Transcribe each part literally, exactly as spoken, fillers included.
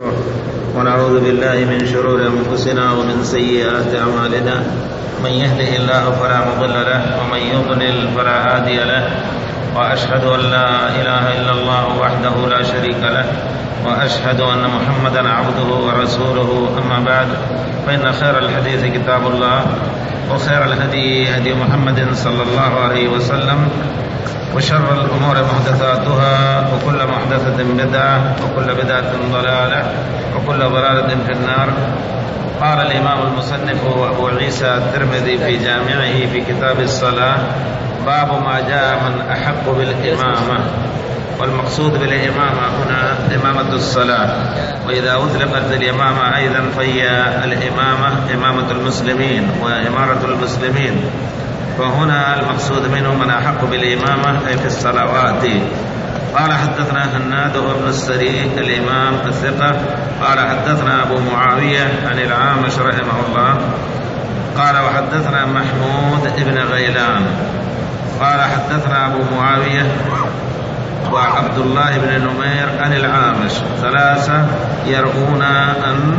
ونعوذ بالله من شرور أنفسنا ومن سيئات أعمالنا، من يهده الله فلا مضل له ومن يضلل فلا هادي له، وأشهد أن لا إله إلا الله وحده لا شريك له، وأشهد أن محمدا عبده ورسوله. أما بعد، فإن خير الحديث كتاب الله، وخير الهدي هدي محمد صلى الله عليه وسلم، وشر الأمور محدثاتها، وكل محدثة بدعة، وكل بدعة ضلالة، وكل ضلالة في النار. قال الإمام المصنف أبو عيسى الترمذي في جامعه في كتاب الصلاة: باب ما جاء من أحق بالإمامة. والمقصود بالإمامة هنا إمامة الصلاة، وإذا أطلقت الإمامة أيضا فهي الإمامة إمامة المسلمين وإمارة المسلمين، فهنا المقصود منه من أحق بالإمامة أي في الصلوات. قال حدثنا هناد بن السري الإمام الثقة قال حدثنا أبو معاوية عن العامش رحمه الله قال وحدثنا محمود بن غيلان قال حدثنا أبو معاوية وعبد الله بن نمير عن العامش، ثلاثة يروون أن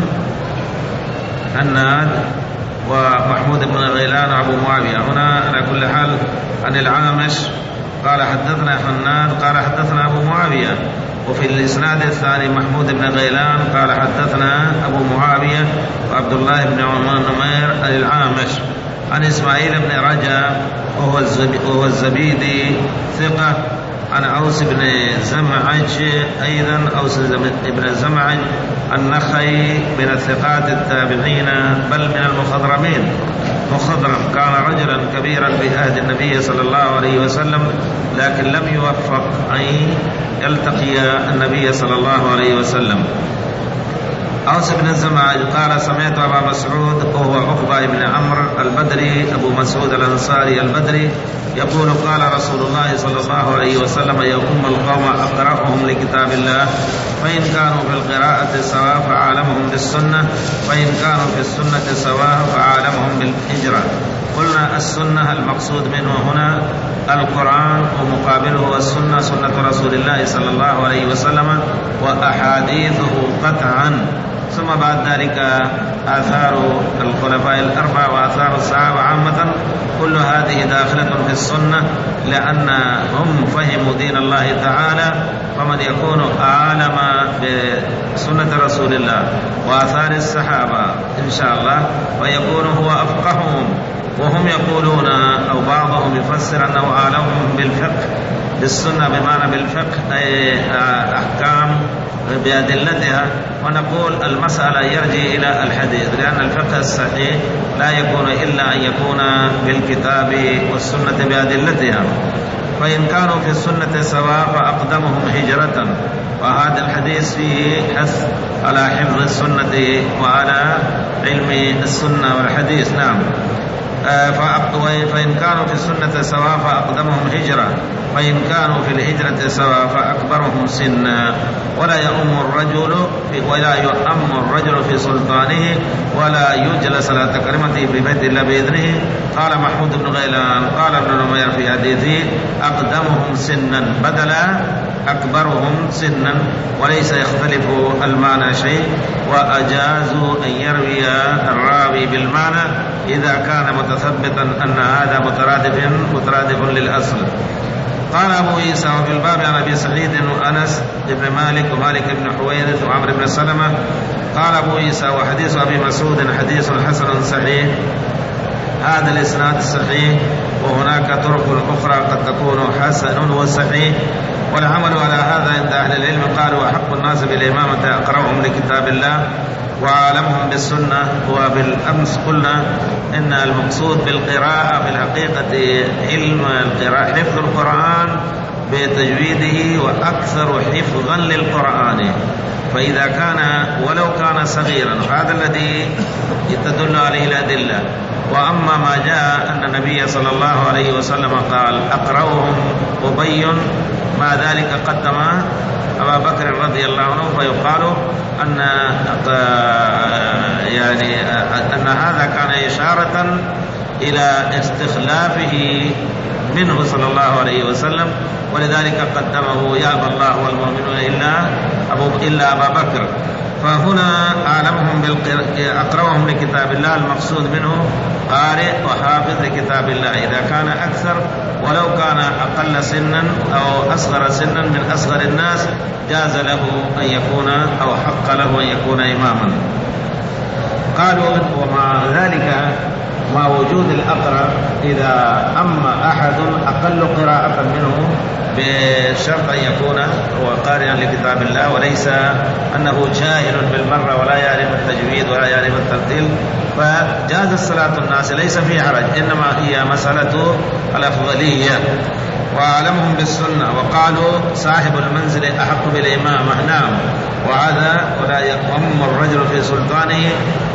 هناد ومحمود بن غيلان وأبو معاوية. هنا على كل حال عن العامش قال حدثنا هناد قال حدثنا أبو معاوية، وفي الإسناد الثاني محمود بن غيلان قال حدثنا أبو معاوية وعبد الله بن نمير عن العامش عن إسماعيل بن رجاء وهو الزبيدي ثقة عن أوس بن زمعج أيضا أوس بن زمعج النخعي من الثقات التابعين بل من المخضرمين. مخضرم كان رجلا كبيرا في عهد النبي صلى الله عليه وسلم، لكن لم يوفق أن يلتقي النبي صلى الله عليه وسلم. أوس بن زمعج قال سمعت أبا مسعود وهو عقبة بن عمرو البدري أبو مسعود الأنصاري البدري يقول قال رسول الله صلى الله عليه وسلم: يؤم القوم أقرأهم لكتاب الله، فإن كانوا في القراءة سواء فعالمهم بالسنة، وإن كانوا في السنة سواء فعالمهم بالهجرة. قلنا السنة المقصود منه هنا القرآن، ومقابله السنة سنة رسول الله صلى الله عليه وسلم وأحاديثه قطعا، ثم بعد ذلك آثار الخلفاء الأربعة وآثار الصحابة عامة، كل هذه داخلة في السنة، لأنهم فهموا دين الله تعالى، فمن يكون أعلم بسنة رسول الله وآثار الصحابة إن شاء الله فيكون هو أفقههم. وهم يقولون أو بعضهم يفسر أنه أعلمهم بالفقه بالسنة، بمعنى بالفقه أي أحكام بأدلتها، ونقول المسألة يرجع إلى الحديث، لأن الفقه الصحيح لا يكون إلا أن يكون بالكتاب والسنة بأدلتها. فإن كانوا في السنة سواء فأقدمهم هجرة، وهذا الحديث فيه حث على حفظ السنة وعلى علم السنة والحديث. نعم. فإن كانوا في السنة سواء فأقدمهم هجرة، وإن كانوا في الهجرة سواء فأكبرهم سنا، ولا يؤم الرجل في ولا يؤم الرجل في سلطانه، ولا يجلس على تكريمته في بيت الله بإذنه. قال محمود بن غيلان قال ابن نمير في حديثه: أقدمهم سنا بدلا أكبرهم سنا، وليس يختلف المعنى شيء، وأجازوا أن يروي الراوي بالمعنى إذا كان متثبتا أن هذا مترادف مترادف للأصل. قال أبو عيسى: وفي الباب عن أبي سعيد وأنس بن مالك ومالك بن حويرث وعمر بن سلمة. قال أبو عيسى: وحديث أبي مسعود حديث حسن صحيح. هذا الإسناد الصحيح، وهناك طرق أخرى قد تكون حسن وصحيح، والعمل على هذا عند أهل العلم. قالوا: أحق الناس بالإمامة أقرأهم لكتاب الله وعالمهم بالسنة. وبالأمس قلنا إن المقصود بالقراءة في الحقيقة علم القراءة، حفظ القرآن بتجويده، وأكثر حفظا للقرآن. فإذا كان ولو كان صغيرا، هذا الذي تدل عليه الأدلة. وأما ما جاء أن النبي صلى الله عليه وسلم قال: أقرأهم أبي، مع ذلك قدم أبا بكر رضي الله عنه، فيقال أن يعني أن هذا كان إشارة إلى استخلافه منه صلى الله عليه وسلم، ولذلك قدمه: يا أبا الله والمؤمنون إلا أبو إلا أبا بكر. أقرأهم لكتاب الله المقصود منه قارئ وحافظ لكتاب الله. إذا كان أكثر ولو كان أقل سنا أو أصغر سنا من أصغر الناس جاز له أن يكون أو حق له أن يكون إماما. قالوا ومع ذلك مع وجود الأقرأ إذا أما أحد أقل قراءة منه بشرط أن يكون هو قارئا لكتاب الله وليس أنه جاهل بالمرة ولا يعرف التجويد ولا يعرف الترتيل، فجاز الصلاة الناس ليس في حرج، إنما هي مسألة الأفضلية وأعلمهم بالسنة. وقالوا صاحب المنزل أحق بالإمامة، نعم، وهذا ولا يؤم الرجل في سلطانه،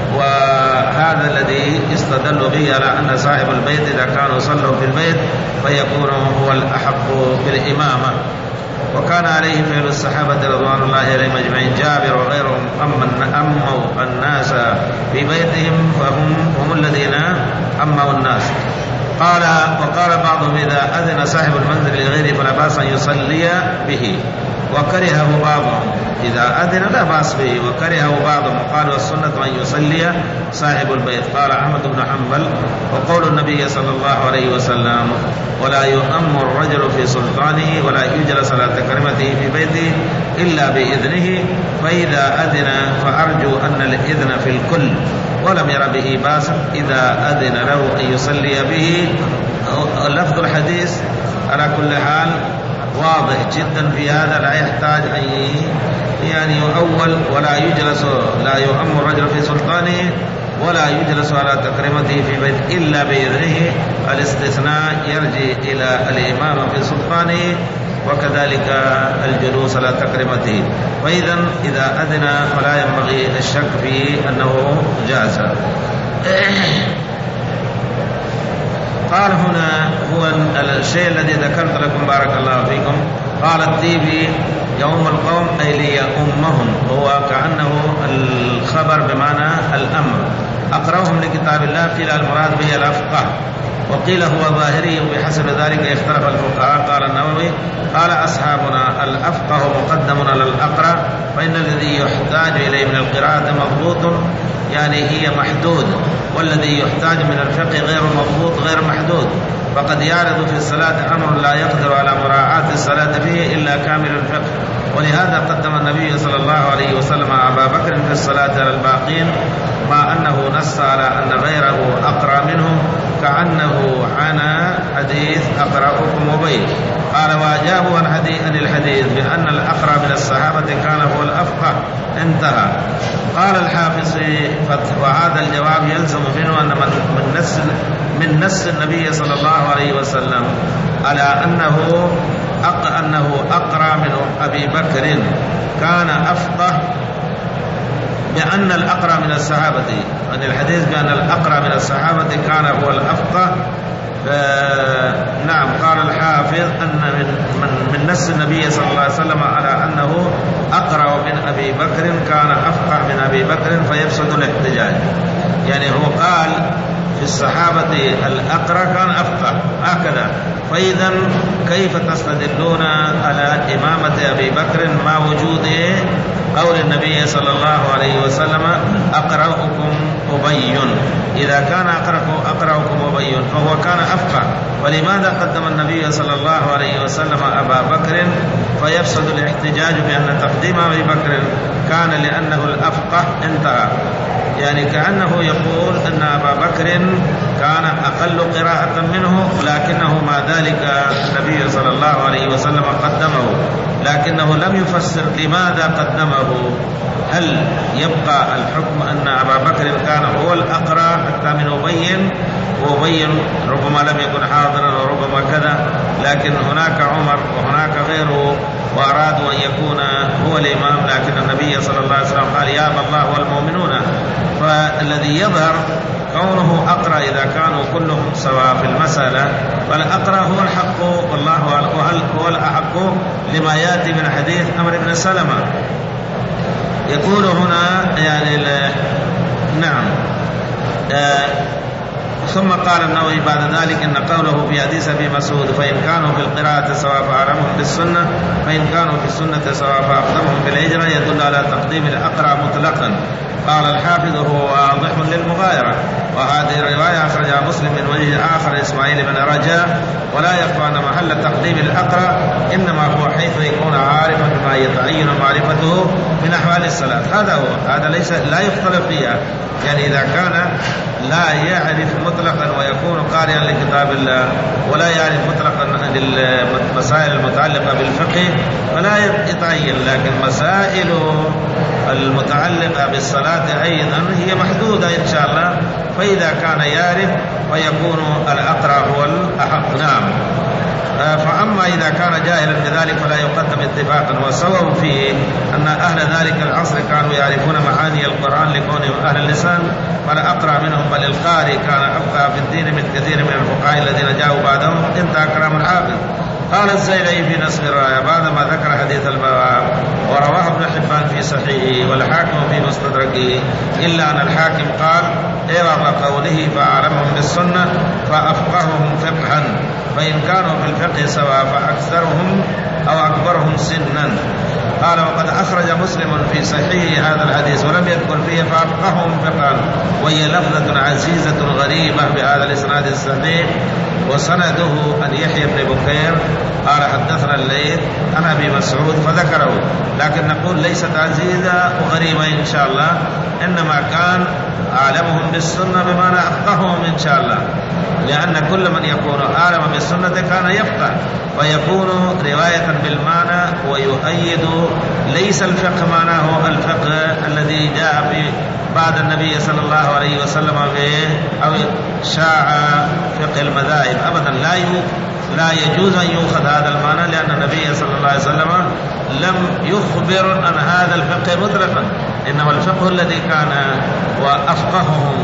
وهذا الذي استدل به على أن صاحب البيت إذا كانوا صلوا في البيت فيكون هو الأحق بالإمامة. وكان عليه فعل الصحابة رضوان الله عليهم أجمعين. جابر وغيرهم أموا الناس في بيتهم فهم هم الذين أموا الناس. قال وقال بعضهم إذا أذن صاحب المنزل لغيره فلا بأس أن يصلي به، وكرهه بعضهم. إذا أذن لا بأس به وكرهه بعضهم، وقالوا السنة أن يصلي صاحب البيت. قال أحمد بن حنبل وقول النبي صلى الله عليه وسلم ولا يؤم الرجل في سلطانه ولا يجلس على تكريمته في بيته إلا بإذنه، فإذا أذن فأرجو أن الإذن في الكل ولم ير به بأسا إذا أذن له أن يصلي به. لفظ الحديث على كل حال واضح جدا في هذا، لا يحتاج أن يعني يؤول. ولا يجلس لا يؤم الرجل في سلطانه ولا يجلس على تكريمته في بيت إلا بإذنه. الاستثناء يرجع إلى الإمام في سلطانه وكذلك الجلوس على تكريمته. فإذا إذا أذن فلا ينبغي الشك في أنه جاز. قال هنا هو الشيء الذي ذكرت لكم بارك الله فيكم. قال الطيبي يوم القوم أي ليؤمهم، هو كأنه الخبر بمعنى الأمر. أقرأهم لكتاب الله قيل المراد به الأفقه، وقيل هو ظاهري، وبحسب ذلك اختلف الفقهاء. قال النووي قال أصحابنا الأفقه مقدم على الأقرأ، فإن الذي يحتاج إليه من القراءة مضبوط يعني هي محدود، والذي يحتاج من الفقه غير مضبوط غير محدود. فقد يعرض في الصلاة أمر لا يقدر على مراعاة الصلاة فيه إلا كامل الفقه، ولهذا قدم النبي صلى الله عليه وسلم أبا بكر في الصلاة على الباقين، مع أنه نص على أن غيره أقرأ منه، كأنه عن حديث أقرأكم أبي. قال وأجابوا عن الحديث بأن الأقرأ من الصحابة كان هو الأفقه، انتهى. قال الحافظ وهذا الجواب يلزم منه أن من نص من نص النبي صلى الله عليه وسلم على أنه أق أنه أقرأ من أبي بكر كان أفقه، بأن الأقرأ من الصحابة، أن الحديث بأن الأقرأ من الصحابة كان هو الأفقه. نعم. قال الحافظ أن من, من, من نص النبي صلى الله عليه وسلم على أنه أقرأ من أبي بكر كان أفقه من أبي بكر فيفسد الاحتجاج. يعني هو قال في الصحابة الأقرأ كان أفقه هكذا، فإذا كيف تستدلون على إمامة أبي بكر مع وجود قول النبي صلى الله عليه وسلم أقرأكم أبي؟ إذا كان أقرأكم أبي فهو كان أفقه، ولماذا قدم النبي صلى الله عليه وسلم أبا بكر فيفسد الاحتجاج بأن تقديم أبي بكر كان لأنه الأفقه؟ انتهى. يعني كأنه يقول أن أبا بكر كان أقل قراءة منه، لكنه مع ذلك النبي صلى الله عليه وسلم قدمه، لكنه لم يفسر لماذا قدمه. هل يبقى الحكم أن أبا بكر كان هو الأقرأ حتى من أبي، وأبي ربما لم يكن حاضرا وربما كذا، لكن هناك عمر وهناك غيره وأرادوا أن يكون هو الإمام، لكن النبي صلى الله عليه وسلم قال يا أبا الله والمؤمنون. فالذي يظهر كونه أقرأ إذا كانوا كلهم سواء في المسألة، فالأقرأ هو الحق والله هو الأحق لما يأتي من حديث عمرو بن سلمة. يقول هنا يعني نعم آه ثم قال النووي بعد ذلك إن قوله في حديث أبي مسعود فإن كانوا في القراءة سواء فأعلمهم بالسنة فإن كانوا في السنة سواء فأقدمهم بالهجرة يدل على تقديم الأقرأ مطلقا. قال الحافظ هو واضح للمغايرة. وهذه الرواية أخرجها مسلم من وجه آخر إسماعيل بن رجاء. ولا يخفى أن محل تقديم الأقرأ إنما هو حيث يكون عارفا بما يتعين معرفته من أحوال الصلاة. هذا هو، هذا ليس لا يختلف فيها. يعني إذا كان لا يعرف مطلقا ويكون قارئا لكتاب الله ولا يعرف مطلقا للمسائل المتعلقة بالفقه فلا يتعين، لكن مسائل المتعلقة بالصلاة أيضا هي محدودة إن شاء الله. فإذا كان يعرف فيكون الأقرأ هو الأحق. نعم. فأما إذا كان جاهلا بذلك فلا يقدم اتفاقا. والسبب فيه أن أهل ذلك العصر كانوا يعرفون معاني القرآن لكونهم أهل اللسان فلا أقرأ منهم، بل القارئ كان أفقه في الدين من كثير من الفقهاء الذين جاءوا بعدهم. انتهى كلام الحافظ. قال الزيلعي في نصب الراية بعدما ذكر حديث البواب ورواه ابن حبان في صحيحه والحاكم في مستدركه، إلا أن الحاكم قال إرغ قوله فأعلمهم بالسنة فأفقههم فقها، فإن كانوا في الفقه سواء فأكثرهم أو أكبرهم سنا. قال وقد أخرج مسلم في صحيحه هذا الحديث ولم يذكر فيه فأفقههم فقها، وهي لفظة عزيزة غريبة بهذا الإسناد الصحيح. وسنده أن يحيى بن بكير قال حدثنا الليث عن أبي مسعود فذكره، لكن نقول ليست عزيزة وغريبة إن شاء الله، إنما كان أعلمهم بالسنة بمعنى أفقههم إن شاء الله، لأن كل من يكون أعلم بالسنة كان يفقه ويكون رواية بالمعنى ويؤيد ليس الفقه معناه الفقه الذي جاء في بعد النبي صلى الله عليه وسلم به أو شاع فقه المذاهب أبدا. لا لا يجوز أن يؤخذ هذا المعنى، لأن النبي صلى الله عليه وسلم لم يخبر عن هذا الفقه مطلقا، إنما الفقه الذي كان وأفقههم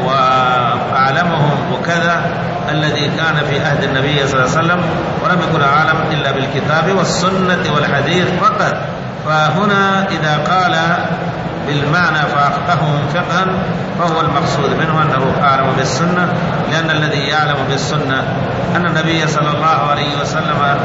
وأعلمهم وكذا الذي كان في عهد النبي صلى الله عليه وسلم، ولم يكن أعلم إلا بالكتاب والسنة والحديث فقط. فهنا إذا قال بالمعنى فأفقههم فقها فهو المقصود منه أنه أعلم بالسنة، لأن الذي يعلم بالسنة أن النبي صلى الله عليه وسلم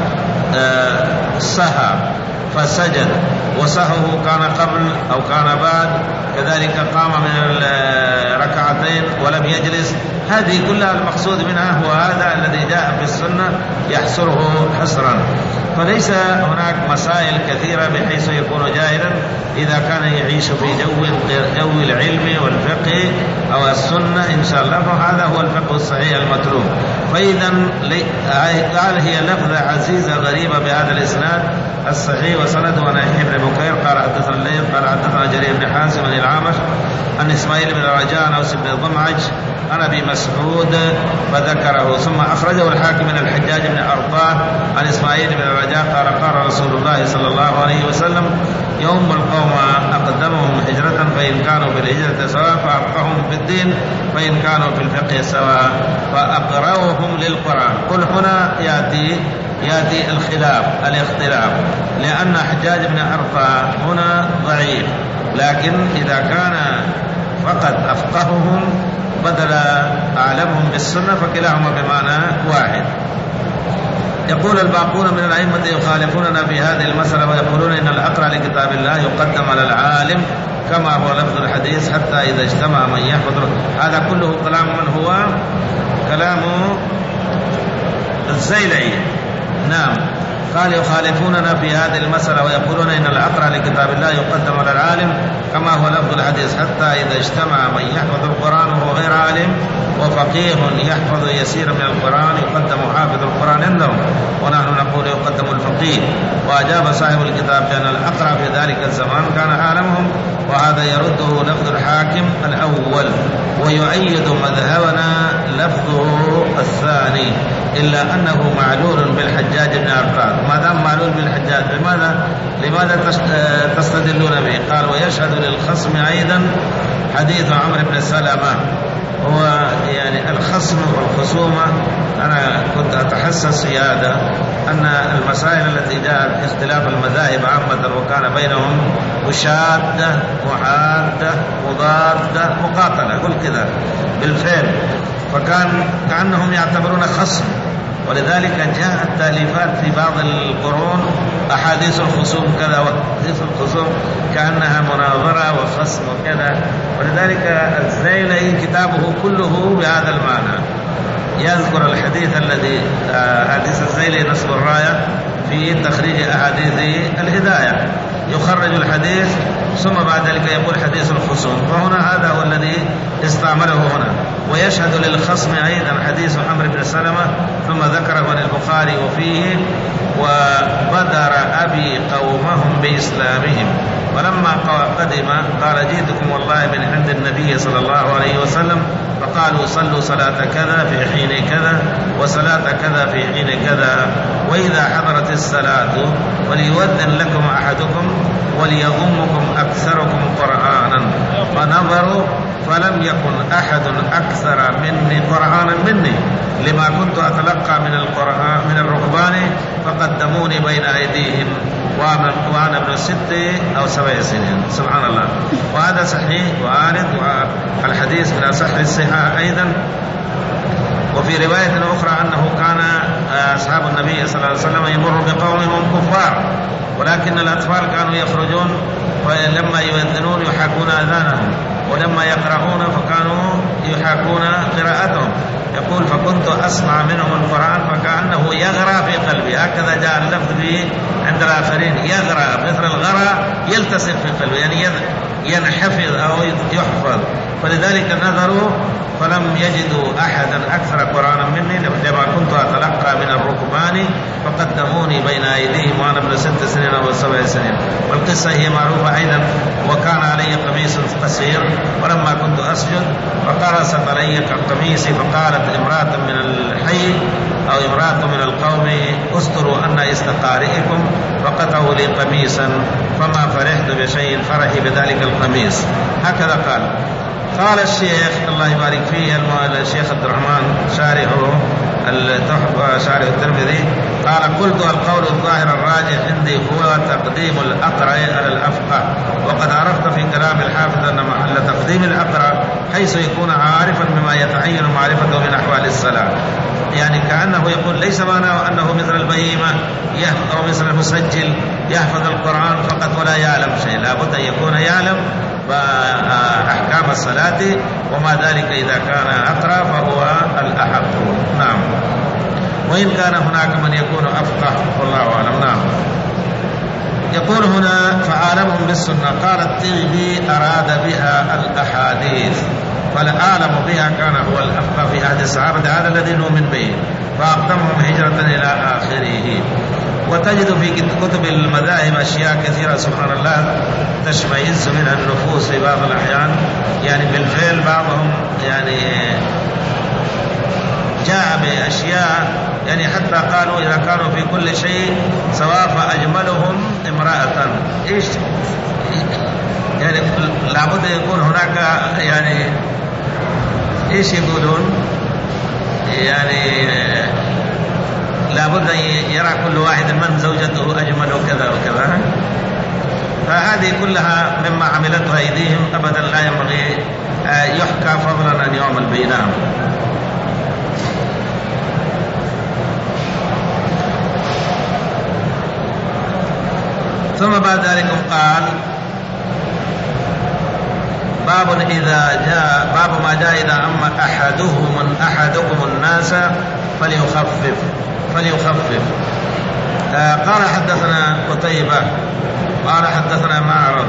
سهى فسجد، وسهوه كان قبل أو كان بعد، كذلك قام من الركعتين ولم يجلس. هذه كلها المقصود منها هو هذا الذي جاء في السنة يحصره حصرا. فليس هناك مسائل كثيرة بحيث يكون جاهلا إذا كان يعيش في جو جو العلم والفقه أو السنة إن شاء الله، فهذا هو الفقه الصحيح المطلوب. فإذا قال هي لفظة عزيزة غريبة بهذا الإسناد الصحيح. وسنده عن يحيى بن بكير قال حدثنا الليث قال حدثنا جرير بن حازم عن الأعمش عن إسماعيل بن رجاء عن أوس بن الضمعج عن أبي مسعود فذكره. ثم أخرجه الحاكم من الحجاج بن أرطاه عن إسماعيل بن رجاء قال قال رسول الله صلى الله عليه وسلم يوم القوم أقدمهم هجرة فإن كانوا بالهجرة سواء فأفقههم في الدين فإن كانوا في الفقه سواء فأقرأهم للقرآن. قل هنا يأتي يأتي الخلاف الاختلاف، لأن حجاج بن أرطاه هنا ضعيف، لكن إذا كان فقط أفقههم بدل أعلمهم بالسنة فكلاهما بمعنى واحد. يقول الباقون من الأئمة يخالفوننا في هذه المسألة ويقولون إن الأقرأ لكتاب الله يقدم على العالم كما هو لفظ الحديث حتى إذا اجتمع من يحفظ. هذا كله كلام من هو كلام الزيلعي. نعم. قال يخالفوننا في هذه المسألة ويقولون إن الأقرأ لكتاب الله يقدم على العالم كما هو لفظ الحديث حتى إذا اجتمع من يحفظ القرآن وهو غير عالم وفقيه يحفظ يسير من القرآن يقدم حافظ القرآن عندهم، ونحن نقول يقدم الفقيه. وأجاب صاحب الكتاب بأن الأقرأ في ذلك الزمان كان أعلمهم، وهذا يرده لفظ الحاكم الأول ويؤيد مذهبنا لفظه الثاني، إلا أنه معلول بالحجاج بن أرطاه. ما دام معلول بالحجاج لماذا لماذا تستدلون به؟ قال ويشهد للخصم أيضا حديث عمرو بن سلمة هو يعني الخصم والخصومة. أنا كنت أتحسس في هذا أن المسائل التي جاءت اختلاف المذاهب عامة وكان بينهم مشادة محادة مضادة مقاتلة، قل كذا بالفعل، فكان كأنهم يعتبرون خصم، ولذلك جاءت تأليفات في بعض القرون أحاديث الخصوم كذا وحديث الخصوم كأنها مناظرة وخصم وكذا. ولذلك الزيلعي كتابه كله بهذا المعنى، يذكر الحديث الذي حديث الزيلعي نصب الراية في تخريج أحاديث الهداية، يخرج الحديث ثم بعد ذلك يقول حديث الخصوم، فهنا هذا هو الذي استعمله هنا. ويشهد للخصم أيضا حديث عمرو بن سلمة ثم ذكره البخاري وفيه: وبدر أبي قومهم بإسلامهم ولما قدم قال: جئتكم والله من عند النبي صلى الله عليه وسلم، فقالوا: صلوا صلاة كذا في حين كذا وصلاة كذا في حين كذا، وإذا حضرت الصلاة وليؤذن لكم أحدكم وليضمكم أكثركم قرآنا. فنظروا فلم يكن أحد أكثر مني قرآنا مني، لما كنت أتلقى من القرآن من الركبان، فقدموني بين أيديهم وأنا ابن ست أو سبع سنين. سبحان الله. وهذا صحيح وآرد، والحديث من أصح الصحاح أيضا. وفي رواية أخرى أنه كان أصحاب النبي صلى الله عليه وسلم يمر بقومهم كفار، ولكن الأطفال كانوا يخرجون ولما يؤذنون يحاكون أذانهم، ولما يقرؤون فكانوا يحاكون قراءتهم. يقول: فكنت أسمع منهم القرآن فكأنه يغرى في قلبي. هكذا جاء اللفظ به عند الآخرين، يغرى مثل الغرى يلتصق في قلبي، يعني ينحفظ أو يحفظ. فلذلك نظروا فلم يجدوا أحدا أكثر قرآنا مني، لما كنت أتلقى من الركبان فقدموني بين أيديهم وأنا ابن ست سنين أو سبع سنين. والقصة هي معروفة أيضا. وكان علي قميص قصير ولما كنت أسجد فقرصت علي قميصي، فقالت امرأة من الحي أو امرأة من القوم: استروا أن استقارئكم، فقطعوا لي قميصا فما فرحت بشيء فرحي بذلك القميص. هكذا قال. قال الشيخ الله يبارك فيه الشيخ عبد الرحمن شارحه التحفة شارح الترمذي قال: قلت: القول الظاهر الراجح عندي هو تقديم الأقرأ على الأفقه، وقد عرفت في كلام الحافظ أن محل تقديم الأقرأ حيث يكون عارفا بما يتعين معرفته من أحوال الصلاة. يعني كأنه يقول ليس معناه أنه مثل البهيمة أو مثل المسجل يحفظ القرآن فقط ولا يعلم شيء، لابد أن يكون يعلم أحكام الصلاة، وما ذلك إذا كان أقرأ فهو الأحق. نعم. وإن كان هناك من يكون أفقه والله أعلم. نعم. يقول هنا: فعالمهم بالسنة. قال الطيبي: أراد بها الأحاديث، فالعالم بها كان هو الأفقه في عهد الصحابة، هذا الذي نؤمن به، فأقدمهم هجرة إلى آخره. وتجد في كتب المذاهب أشياء كثيرة سبحان الله تشمئز منها النفوس في بعض الأحيان. يعني بالفعل بعضهم يعني جاء بأشياء يعني حتى قالوا إذا كانوا في كل شيء سواء فأجملهم امرأة. إيش يعني لابد يكون هناك يعني إيش يقولون يعني لابد أن يرى كل واحد من زوجته أجمل وكذا وكذا. فهذه كلها مما عملته أيديهم، أبدا لا ينبغي يحكى فضلا أن يعمل بينهم. ثم بعد ذلك قال: باب إذا جاء باب ما جاء إذا أما أحدهم أحدكم الناس فليخفف فليخفف. آه قال: حدثنا قتيبة قال حدثنا معرض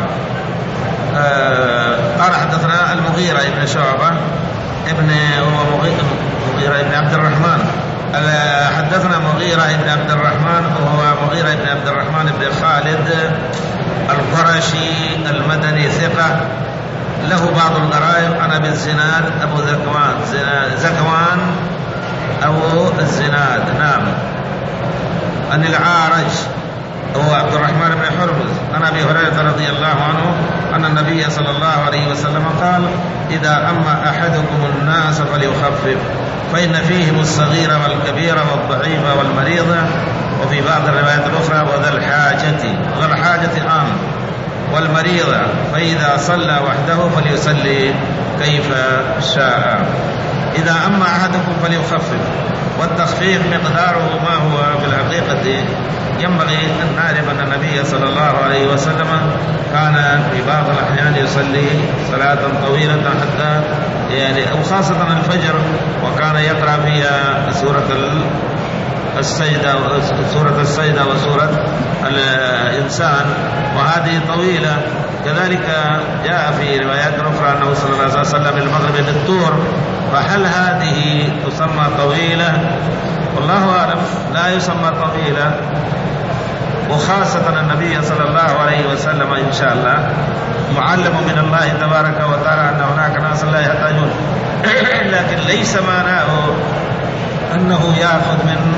آه قال حدثنا المغيرة ابن شعبة ابن هو مغيرة ابن عبد الرحمن. حدثنا مغيرة ابن عبد الرحمن وهو مغيرة ابن عبد الرحمن بن خالد القرشي المدني ثقة، له بعض الغرائب عن أبي الزناد أبو ذكوان زكوان أبو الزناد. نعم. عن العارج هو عبد الرحمن بن حرمز عن أبي هريرة رضي الله عنه أن أن النبي صلى الله عليه وسلم قال: إذا أما أحدكم الناس فليخفف، فإن فيهم الصغير والكبير والضعيف والمريض، وفي بعض الروايات الأخرى وذا الحاجة، ذا الحاجة عام، والمريض، فإذا صلى وحده فليصلي كيف شاء. إذا أما أحدكم فليخفف، والتخفيف مقداره ما هو بالحقيقة ينبغي أن نعرف أن النبي صلى الله عليه وسلم كان في بعض الأحيان يصلي صلاة طويلة حتى يعني أو خاصة الفجر، وكان يقرأ فيها سورة السجدة سورة السجدة وسورة الإنسان، وهذه طويلة. كذلك جاء في روايات أخرى أنه صلى الله عليه وسلم المغرب بالطور، فهل هذه تسمى طويلة؟ والله أعلم، لا يسمى طويلة، وخاصة النبي صلى الله عليه وسلم إن شاء الله معلم من الله تبارك وتعالى أن هناك ناس لا يحتاجون، لكن ليس معناه أنه يأخذ من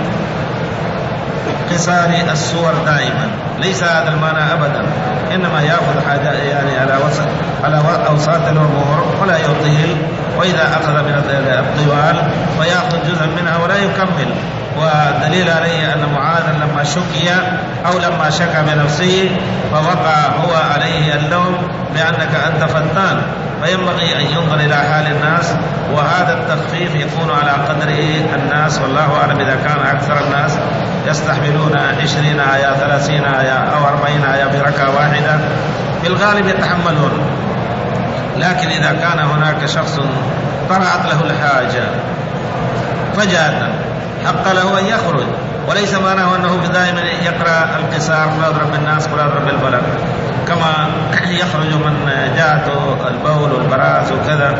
قصار السور دائما، ليس هذا المعنى أبدا، إنما يأخذ حاجة يعني على وسط على أوساط الأمور ولا يطيل، وإذا أخذ من الطوال فيأخذ جزءا منها ولا يكمل. ودليل عليه أن معاذ لما شكي أو لما شكى بنفسه فوقع هو عليه اللوم بأنك أنت فتان، فينبغي أن ينظر إلى حال الناس، وهذا التخفيف يكون على قدر الناس، والله أعلم. إذا كان أكثر الناس يستحملون عشرين آية ثلاثين آية أو أربعين آية في ركعة واحدة في الغالب يتحملون، لكن إذا كان هناك شخص طرأت له الحاجة فجأة حق له أن يخرج، وليس معناه أنه دائما يقرأ القصار ولا يضرب الناس ولا يضرب البلد، كما يخرج من جاءته البول والبراز وكذا.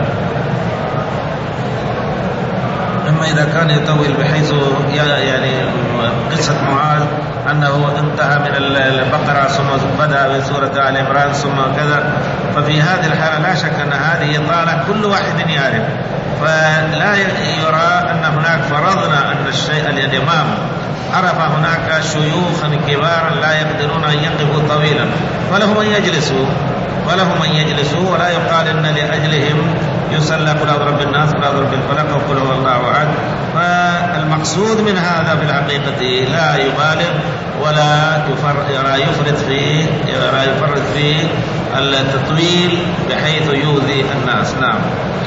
أما إذا كان يطول بحيث يعني قصة معاذ أنه انتهى من البقرة ثم بدأ بسورة آل عمران ثم كذا، ففي هذه الحالة لا شك أن هذه طالة كل واحد يعرف، فلا يرى أن هناك فرضنا أن الشيء الإمام عرف هناك شيوخا كبارا لا يقدرون أن يقفوا طويلا، فلهم أن يجلسوا ولهم أن يجلسوا ولا يقال أن لأجلهم يصلى قل أضرب بالناس قل أضرب بالفلق وقل هو الله أحد. فالمقصود من هذا في الحقيقة لا يبالغ ولا يفرط في لا يفرط في التطويل بحيث يؤذي الناس. نعم،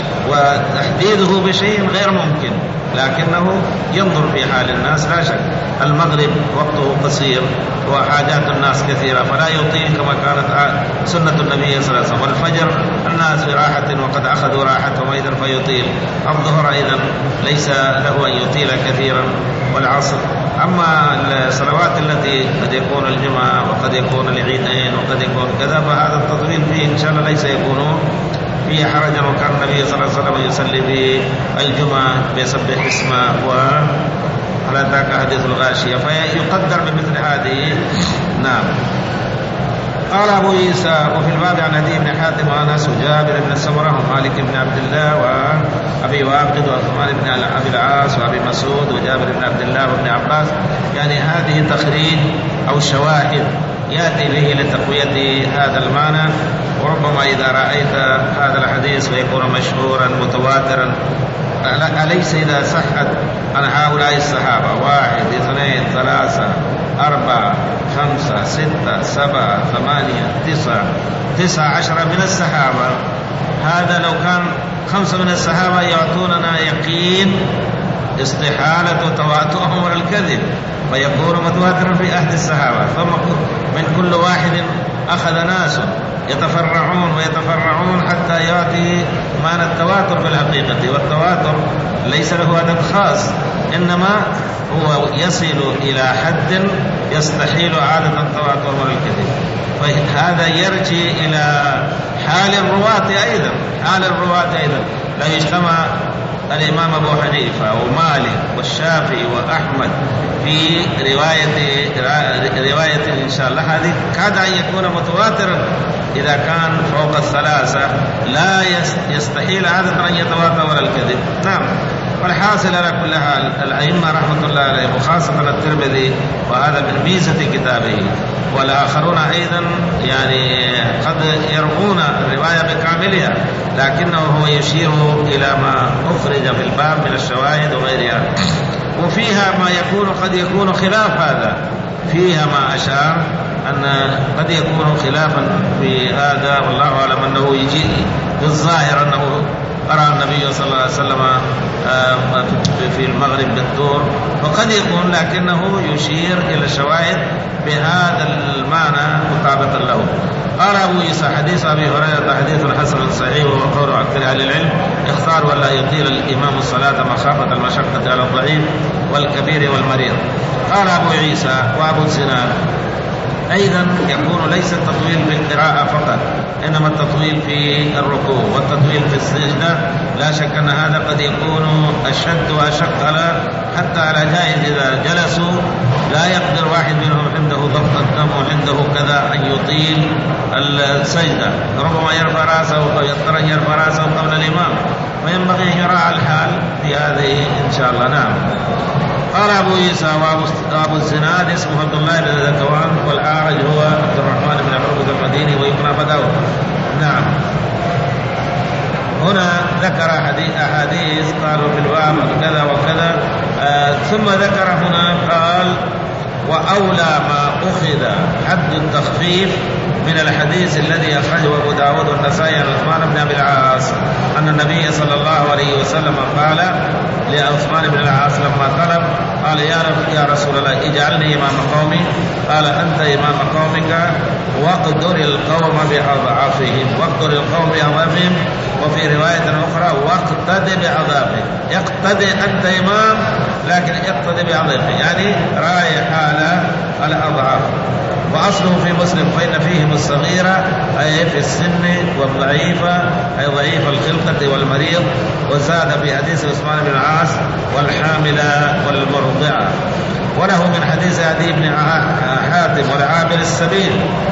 وتحديده بشيء غير ممكن، لكنه ينظر في حال الناس. لا شك المغرب وقته قصير وحاجات الناس كثيرة فلا يطيل كما كانت سنة النبي صلى الله عليه وسلم، والفجر الناس براحة وقد أخذوا راحتهم أيضا فيطيل، الظهر أيضا ليس له أن يطيل كثيرا، والعصر. أما الصلوات التي قد يكون الجمعة وقد يكون العيدين وقد يكون كذا فهذا التطويل فيه إن شاء الله ليس يكون فيه حرجا، وكان النبي صلى الله عليه وسلم يصلي في الجمعة بيسبح اسمه وعلى ذاك حديث الغاشية، فيقدر بمثل هذه. نعم. قال أبو عيسى: وفي الباب عن عدي بن حاتم وأنس وجابر بن سمرة ومالك بن عبد الله وأبي واقد وعثمان بن أبي العاص وأبي مسعود وجابر بن عبد الله وابن عباس، يعني هذه تخريج أو شواهد يأتي به لتقوية هذا المعنى. وربما إذا رأيت هذا الحديث ويكون مشهورا متواترا، أليس إذا صحت عن هؤلاء الصحابة واحد اثنين ثلاثة أربعة خمسة ستة سبعة ثمانية تسعة تسعة عشر من الصحابة، هذا لو كان خمسة من الصحابة يعطوننا يقين استحالة تواتؤهم من الكذب، فيكون متواترا في عهد الصحابة، ثم من كل واحد أخذ ناس يتفرعون ويتفرعون حتى يأتي معنى التواتر في الحقيقة. والتواتر ليس له هدف خاص، إنما هو يصل إلى حد يستحيل عادة التواتر من الكذب، فهذا يرجع إلى حال الرواة أيضا. حال الرواة أيضا لو اجتمع الإمام أبو حنيفة ومالك والشافعي وأحمد في رواية رواية إن شاء الله هذه كاد أن يكون متواترا إذا كان فوق الثلاثة، لا يستحيل عادة أن يتواتر ولا الكذب. نعم. والحاصل على كل حال الأئمة رحمة الله عليهم وخاصة الترمذي، وهذا من ميزة كتابه، والآخرون أيضا يعني قد يرمون الرواية بكاملها، لكنه هو يشير إلى ما أخرج في الباب من الشواهد وغيرها، وفيها ما يكون قد يكون خلاف هذا، فيها ما أشار أن قد يكون خلافا في هذا، والله أعلم أنه يجي بالظاهر أنه قرأ النبي صلى الله عليه وسلم في المغرب بالطور، وقد يكون لكنه يشير إلى الشواهد بهذا المعنى مطابقا له. قال أبو عيسى حديث أبي هريرة حديث حسن صحيح، وقول أكثر أهل العلم اختار ولا يطيل الإمام الصلاة مخافة المشقة على الضعيف والكبير والمريض. قال أبو عيسى وأبو الزناد أيضا يكون ليس التطويل في القراءة فقط، إنما التطويل في الركوع والتطويل في السجدة، لا شك أن هذا قد يكون أشد وأشق على حتى على جائز إذا جلسوا لا يقدر واحد منهم عنده ضغط الدم وعنده كذا أن يطيل السجدة، ربما يرفع رأسه ويضطر أن يرفع رأسه قبل الإمام، وينبغي أن يراعى الحال في هذه إن شاء الله. نعم. قال أبو عيسى وأبو الزناد اسمه عبد الله بن ذكوان، والأعرج هو عبد الرحمن بن عروبة المديني ويقنى بداود. نعم. هنا ذكر أحاديث قالوا في الباب كذا وكذا، آه ثم ذكر هنا قال وأولى ما أخذ حد التخفيف من الحديث الذي أخرجه أبو داود والنسائي عن عثمان بن أبي العاص أن النبي صلى الله عليه وسلم قال لعثمان بن العاص لما طلب قال يا رسول الله اجعلني إمام قومي، قال أنت إمام قومك واقدر القوم بأضعافهم، واقدر القوم بأضعافهم، وفي رواية أخرى واقتد بأضعافهم، اقتدي أنت إمام لكن اقتدي بأضعافهم، يعني راعي حال الأضعاف. وأصله في مسلم فإن فيهم الصغيرة أي في السن والضعيفة أي ضعيف الخلقة والمريض، وزاد في حديث عثمان بن العاص والحاملة والمرضعة. وله من حديث عدي بن حاتم والعابر السبيل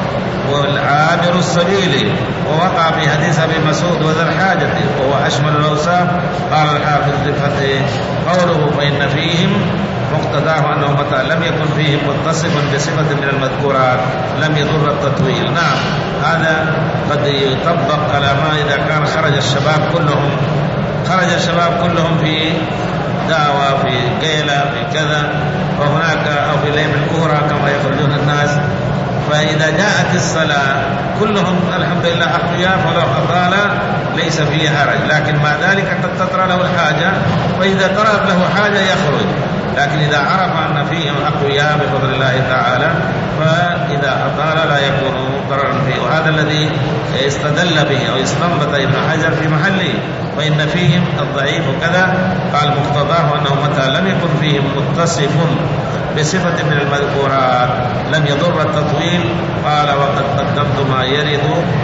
والعابر السبيل، ووقع في حديث أبي مسعود وذا الحاجة وهو أشمل الأوصاف. قال الحافظ في الفتح قوله فإن فيهم مقتضاه أنه متى لم يكن فيهم متصفا بصفة من المذكورات لم يضر التطويل. نعم، هذا قد يطبق على ما إذا كان خرج الشباب كلهم خرج الشباب كلهم في دعوة في قيلة في كذا، وهناك أو في ليل الكورة كما يخرجون الناس، فإذا جاءت الصلاة كلهم الحمد لله أقوياء فلو أطال ليس فيه حرج، لكن مع ذلك قد تطرأ له الحاجة، وإذا طرأت له حاجة يخرج، لكن إذا عرف أن فيهم أقوياء بفضل الله تعالى فإذا أطال لا يكون ضررا فيه. وهذا الذي استدل به أو استنبط ابن حجر في محله، وإن فيهم الضعيف وكذا، قال مقتضاه أنه متى لم يكن فيهم متصف بصفة من المذكورات لم يضر التطويل. قال وقد قدمت ما يرد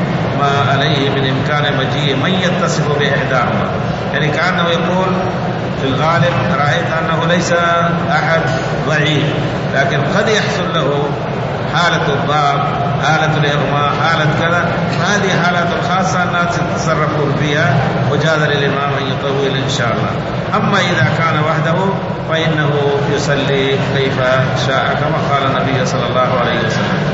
ما عليه من إمكان مجيء من يتصف بإحداهما، يعني كأنه يقول في الغالب رأيت أنه ليس أحد ضعيف، لكن قد يحصل له حالة الضعف، حالة الإغماء، حالة كذا، هذه حالات خاصة الناس يتصرفون فيها، وجاز للإمام أن يطول إن شاء الله. أما إذا كان وحده فإنه يصلي كيف شاء كما قال النبي صلى الله عليه وسلم.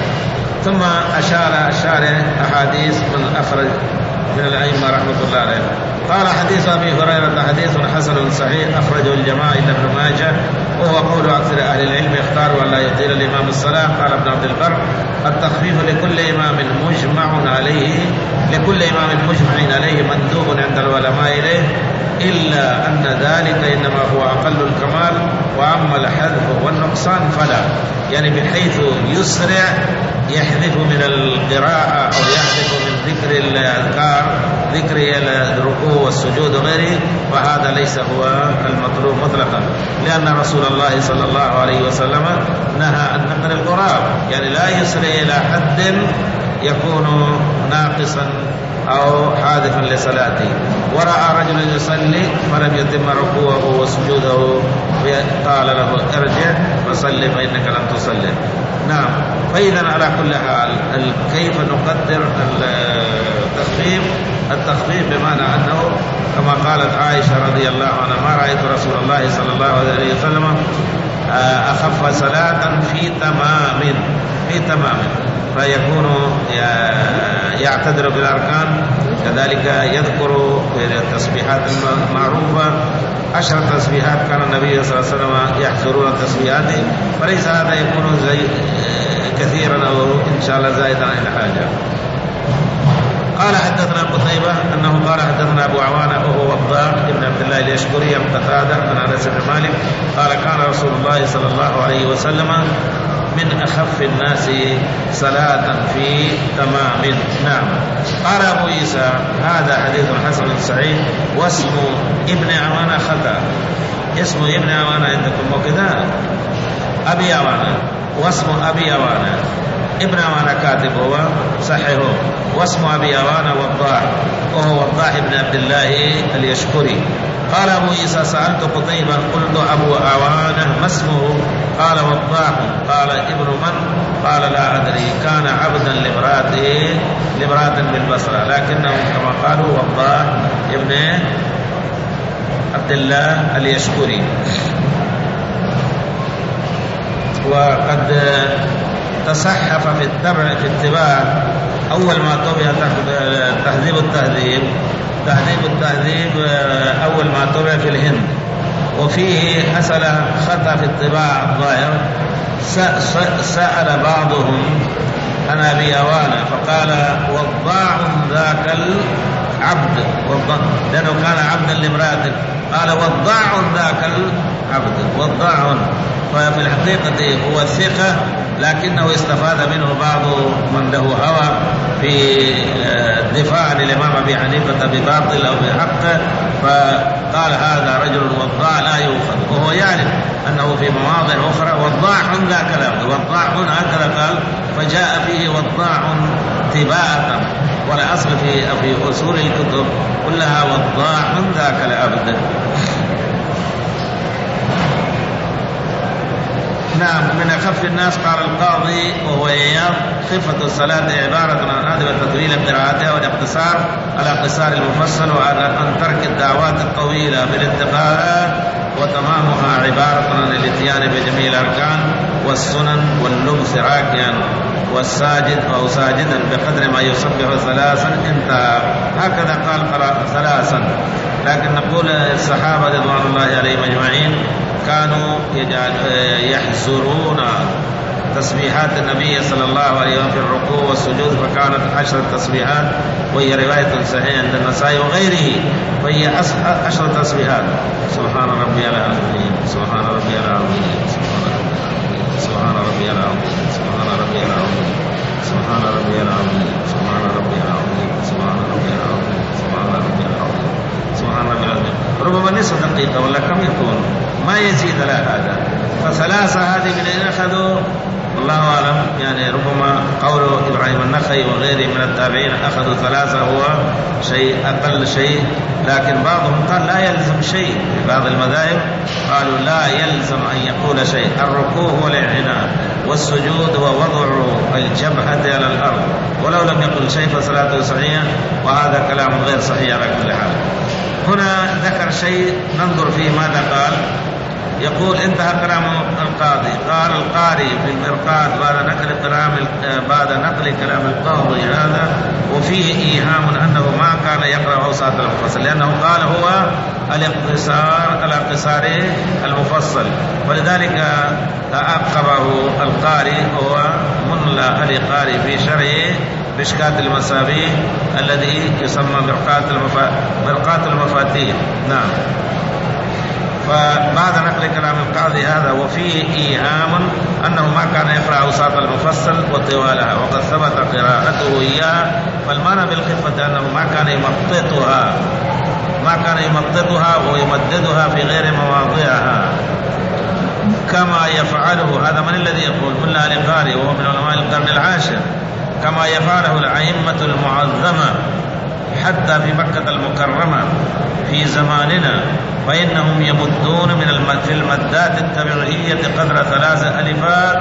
ثم أشار الشارع أحاديث من أخرج من الأئمة رحمة الله عليهم. قال حديث أبي هريرة حديث حسن صحيح أخرجه الجماعة إلا ابن ماجه، وهو قول أكثر أهل العلم اختاروا أن لا يطيل الإمام الصلاة. قال ابن عبد البر التخفيف لكل إمام مجمع عليه لكل إمام مجمع عليه مندوب عند العلماء إليه، إلا أن ذلك إنما هو أقل الكمال، وأما الحذف والنقصان فلا، يعني بحيث يسرع يحذف من القراءة أو يحذف من ذكر الأذكار ذكر الركوع والسجود وغيره، فهذا ليس هو المطلوب مطلقا، لأن رسول الله صلى الله عليه وسلم نهى عن نقر القراب، يعني لا يسرع إلى حد يكون ناقصا أو حادثا لصلاته. ورأى رجلا يصلي فلم يتم ركوعه وسجوده قال له ارجع فصلي فإنك لم تصلي. نعم. فإذا على كل حال كيف نقدر التخفيف التخفيف بمعنى أنه كما قالت عائشة رضي الله عنها ما رأيت رسول الله صلى الله عليه وسلم أخف صلاة في تمام في تمام فيكون يعتذر بالأركان. كذلك يذكر التسبيحات المعروفة عشر تسبيحات كان النبي صلى الله عليه وسلم يحضرون تسبيحاته، فليس هذا يكون زي كثيرا أو إن شاء الله زائدا عن الحاجة. قال حدثنا قتيبة أنه قال حدثنا أبو عوانة وهو وضاح ابن عبد الله اليشكري عن قتادة عن أنس بن مالك قال كان رسول الله صلى الله عليه وسلم من أخف الناس صلاة في تمام. نعم. قال أبو عيسى هذا حديث حسن صحيح واسم ابن عوانة خطأ. اسم ابن عوانة عندكم وكذا أبي عوانة، واسم أبي عوانة ابن عوانة كاتب هو صحيح، واسم أبي عوانة وضاح وهو وضاح ابن عبد الله اليشكري. قال أبو عيسى سألت قتيبة قلت أبو عوانة ما اسمه؟ قال وضاح. قال ابن من؟ قال لا أدري، كان عبدا لامرأته لامرأة بالبصرة، لكنه كما قالوا وضاح ابن عبد الله اليشكري. وقد تصحف في التبع في اتباع أول ما طبع تهذيب التهذيب تهذيب التهذيب أول ما طبع في الهند، وفيه حصل خطأ في الطباعة الظاهر. سأل بعضهم عن أبي عوانة فقال وضاع ذاك العبد، لأنه كان عبدا لامرأة، قال وضاع ذاك العبد وضاع. ففي الحقيقة هو ثقة لكنه استفاد منه بعض من له هوى في الدفاع عن الإمام أبي حنيفة بباطل أو بحق، فقال هذا رجل وضاع لا يؤخذ، وهو يعرف أنه في مواضع أخرى وضاع ذاك العبد وضاع هكذا قال، فجاء فيه وضاع تباعة، ولا أصل في في أصول الكتب كلها وضاع ذاك العبد. نعم. من أخف الناس قال القاضي وهو إياب خفة الصلاة عبارة عن عدم تطويل قراءتها والاقتصار على قصار المفصل وعلى أن ترك الدعوات الطويلة بالانتقاء، وتمامها عبارة عن الاتيان بجميع الأركان والسنن واللبس راكعا والساجد أو ساجدا بقدر ما يسبح ثلاثا انتهى. هكذا قال قرأ ثلاثا، لكن نقول الصحابة رضوان الله عليهم أجمعين كانوا يحزرون تسبيحات النبي صلى الله عليه وسلم في الركوع والسجود، فكانت عشر تسبيحات، وهي رواية صحيحة عند النسائي وغيره، وهي عشر تسبيحات. سبحان ربي العظيم سبحان ربي العظيم سبحان ربي العظيم سبحان ربي العظيم سبحان ربي العظيم سبحان ربي العظيم سبحان ربي العظيم سبحان ربي العظيم سبحان ربي العظيم. ربما نصف دقيقة ولا كم يكون، ما يزيد لا هذا. فثلاثة هذه من أين أخذوا الله أعلم، يعني ربما قول إبراهيم النخعي وغيره من التابعين أخذوا ثلاثة هو شيء أقل شيء، لكن بعضهم قال لا يلزم شيء. في بعض المذاهب قالوا لا يلزم أن يقول شيء، الركوع هو الانحناء والسجود هو وضع الجبهة على الأرض، ولو لم يقل شيء فصلاته صحيحة، وهذا كلام غير صحيح على كل حال. هنا ذكر شيء ننظر فيه ماذا قال. يقول انتهى كلام القاضي. قال القاري في المرقات بعد نقل كلام بعد نقل كلام القاضي هذا وفيه إيهام أنه ما كان يقرأ أوساط المفصل، لأنه قال هو الاقتصار على اقتصار المفصل، ولذلك تعقبه القاري هو منلى القاري في شرعه مشكاة المصابيح الذي يسمى مرقات المفا... مرقات المفاتيح. نعم. فبعد نقل كلام القاضي هذا وفيه إيهام أنه ما كان يقرأ أوساط المفصل وطوالها، وقد ثبت قراءته إياها، فالمعنى بالخفة أنه ما كان يمططها ما كان يمططها ويمددها في غير مواضعها كما يفعله. هذا من الذي يقول؟ من القاري وهو من علماء القرن العاشر. كما يفعله الأئمة المعظمة حتى في مكة المكرمة في زماننا، فإنهم يمدون من في المدات التبعية قدر ثلاث ألفات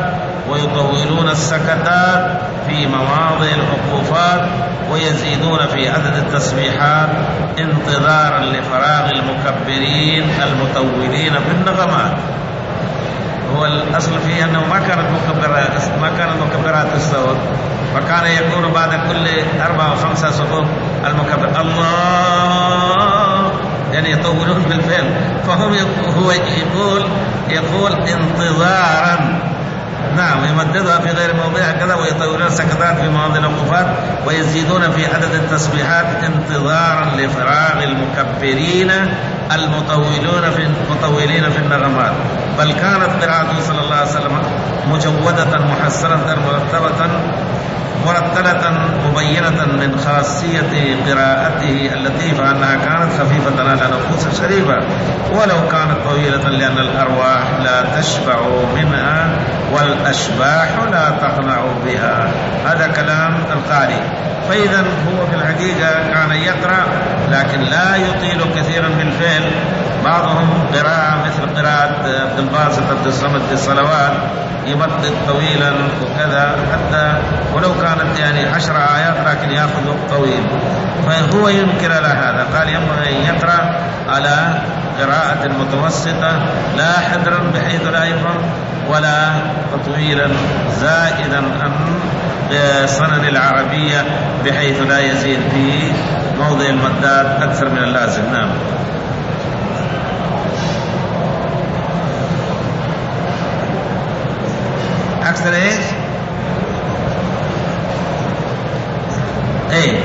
ويطولون السكتات في مواضع الوقوفات ويزيدون في عدد التسبيحات انتظارا لفراغ المكبرين المطولين في النغمات. هو الأصل فيه أنه ما كانت مكبرات ما كانت مكبرات الصوت، فكان يكون بعد كل أربعة وخمسة صفوف المكبر الله، يعني يطولون بالفعل. فهم هو يقول يقول انتظارا، نعم، يمددها في غير موضعها كذا، ويطولون السكتات في مواضع الوقوفات ويزيدون في عدد التسبيحات انتظارا لفراغ المكبرين المطولون في المطولين في النغمات. بل كانت قراءته صلى الله عليه وسلم مجودة محسنة مرتبة مرتلة مبينة من خاصية قراءته اللطيفة أنها كانت خفيفة على نفوس الشريفة ولو كانت طويلة، لأن الأرواح لا تشبع منها والأشباح لا تقنع بها. هذا كلام القارئ. فإذا هو في الحقيقة كان يقرأ لكن لا يطيل كثيرا بالفعل. بعضهم قراءة مثل قراءة عبد الباسط عبد الصمد في الصلوات يمدد طويلا وكذا، حتى ولو كانت يعني عشر آيات لكن يأخذ وقت طويل، فهو ينكر على هذا. قال ينبغي أن يقرأ على قراءة متوسطة لا حدرا بحيث لا يفهم ولا طويلا زائدا عن سنن العربية بحيث لا يزيد في موضع المدات أكثر من اللازم. نعم. أكثر إيش؟ إيه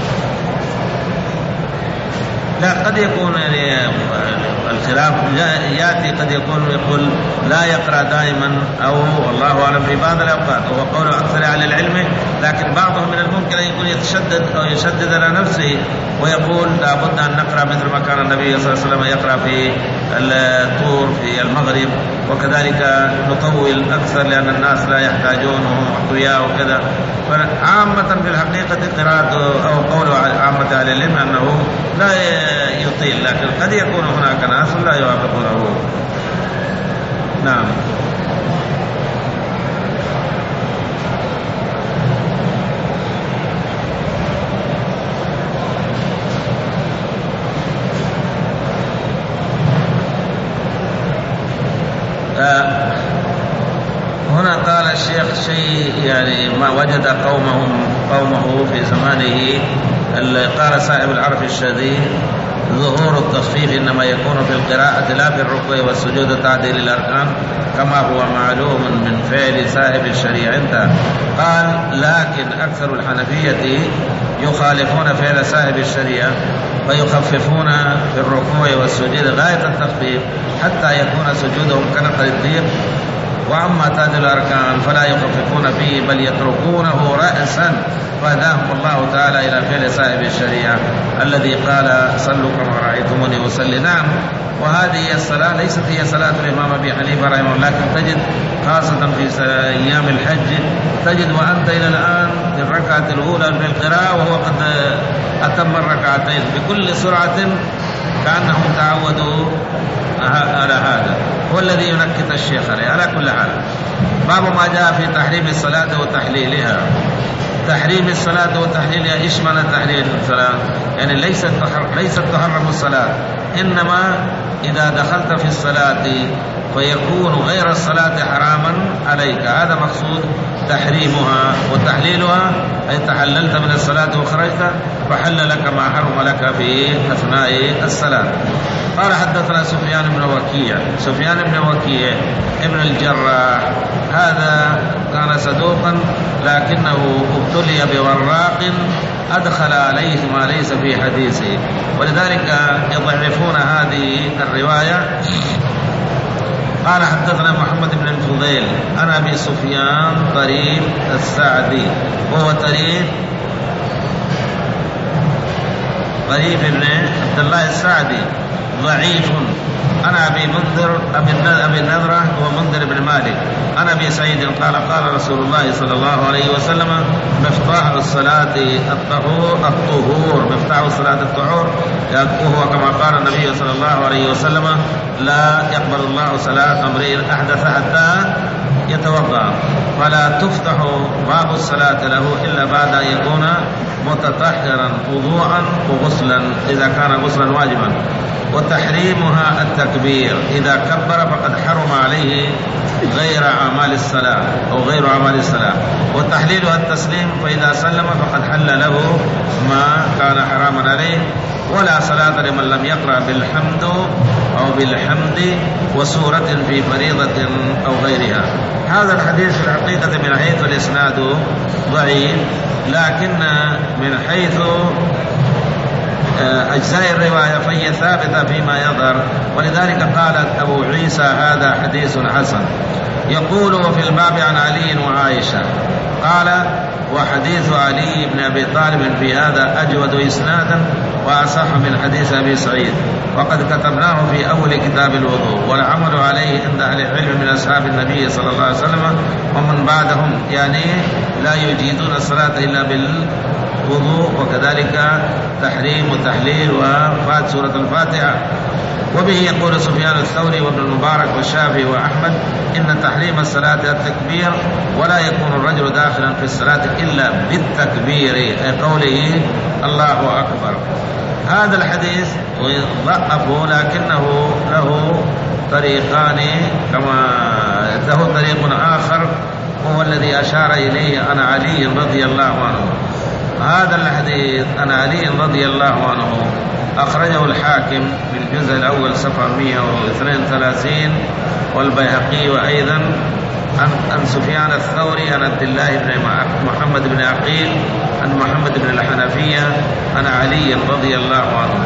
لا، قد يكون يعني الخلاف يأتي، قد يكون يقول لا يقرأ دائما أو والله أعلم في بعض الأوقات، وهو قول أكثر أهل العلم. لكن بعضهم من الممكن أن يكون يتشدد أو يشدد على نفسه ويقول لا بد أن نقرأ مثل ما كان النبي صلى الله عليه وسلم يقرأ في الطور في المغرب، وكذلك نطول أكثر لأن الناس لا يحتاجونه أقوياء وكذا. فعامة في الحقيقة قراءة أو قول عامة أهل العلم أنه لا يطيل، لكن قد يكون هناك ناس لا يوافقونه. نعم. هنا قال الشيخ شيء يعني ما وجد قومهم قومه في زمانه. قال صاحب العرف الشديد ظهور التخفيف إنما يكون في القراءة لا في الركوع والسجود تعديل الأركان كما هو معلوم من فعل صاحب الشريعة. قال لكن أكثر الحنفية يخالفون فعل صاحب الشريعة فيخففون في الركوع والسجود غاية التخفيف حتى يكون سجودهم كنقر الضيق، وأما تعديل الأركان فلا يخففون فيه بل يتركونه رأسا، فهداهم الله تعالى إلى فعل صاحب الشريعة الذي قال صلوا كما رأيتموني أصلي. نعم، وهذه الصلاة ليست هي صلاة الإمام أبي حنيفة رحمه الله، لكن تجد خاصة في أيام الحج تجد وأنت إلى الآن في الركعة الأولى في القراءة وهو قد أتم الركعتين بكل سرعة كأنهم تعودوا على هذا. هو الذي ينكت الشيخ عليه. على كل حال، باب ما جاء في تحريم الصلاة وتحليلها. تحريم الصلاة وتحليلها، إيش معنى تحليل الصلاة؟ يعني ليست ليست تحرم الصلاة، إنما إذا دخلت في الصلاة فيكون غير الصلاة حراما عليك، هذا مقصود تحريمها. وتحليلها أي تحللت من الصلاة وخرجت فحل لك ما حرم لك في أثناء الصلاة. قال حدثنا سفيان بن وكيع. سفيان بن وكيع ابن الجراح هذا كان صدوقا لكنه ابتلي بوراق أدخل عليه ما ليس في حديثه، ولذلك يضعفون هذه الرواية. قال حدثنا محمد بن الفضيل عن أبي سفيان طريف السعدي، وهو طريف طريف بن عبد الله السعدي ضعيف. أنا أبي منذر أبي النذرة ومنذر بن مالك. أنا أبي سعيد قال قال رسول الله صلى الله عليه وسلم مفتاح الصلاة الطهور الطهور مفتاح الصلاة الطهور، وهو كما قال النبي صلى الله عليه وسلم لا يقبل الله صلاة امرئ أحدث حتى يتوضأ، فلا تفتح باب الصلاة له إلا بعد أن يكون متطهرا وضوءا وغسلا إذا كان غسلا واجبا. وتحريمها التكبير، إذا كبر فقد حرم عليه غير أعمال الصلاة أو غير أعمال الصلاة. وتحليلها التسليم، فإذا سلم فقد حل له ما كان حراما عليه. ولا صلاة لمن لم يقرأ بالحمد أو بالحمد وسورة في فريضة أو غيرها. هذا الحديث في الحقيقة من حيث الإسناد ضعيف، لكن من حيث أجزاء الرواية فهي ثابتة فيما يظهر، ولذلك قالت أبو عيسى هذا حديث حسن. يقول وفي الباب عن علي وعائشة قال وحديث علي بن أبي طالب في هذا أجود إسنادا وأصح من حديث أبي سعيد، وقد كتبناه في أول كتاب الوضوء، والعمل عليه عند أهل العلم من أصحاب النبي صلى الله عليه وسلم ومن بعدهم، يعني لا يجيدون الصلاة إلا بالوضوء، وكذلك تحريم وتحليل وفات سورة الفاتحة. وبه يقول سفيان الثوري وابن المبارك والشافعي وأحمد إن تحريم الصلاة التكبير، ولا يكون الرجل داخلا في الصلاة إلا بالتكبير، أي قوله الله أكبر. هذا الحديث ضعفه، لكنه له طريقان، كما له طريق آخر وهو الذي أشار إليه عن علي رضي الله عنه. هذا الحديث عن علي رضي الله عنه أخرجه الحاكم في الجزء الأول صفحة مئة واثنين وثلاثين، والبيهقي وأيضا عن سفيان الثوري عن عبد الله بن محمد بن عقيل عن محمد بن الحنفية عن علي رضي الله عنه.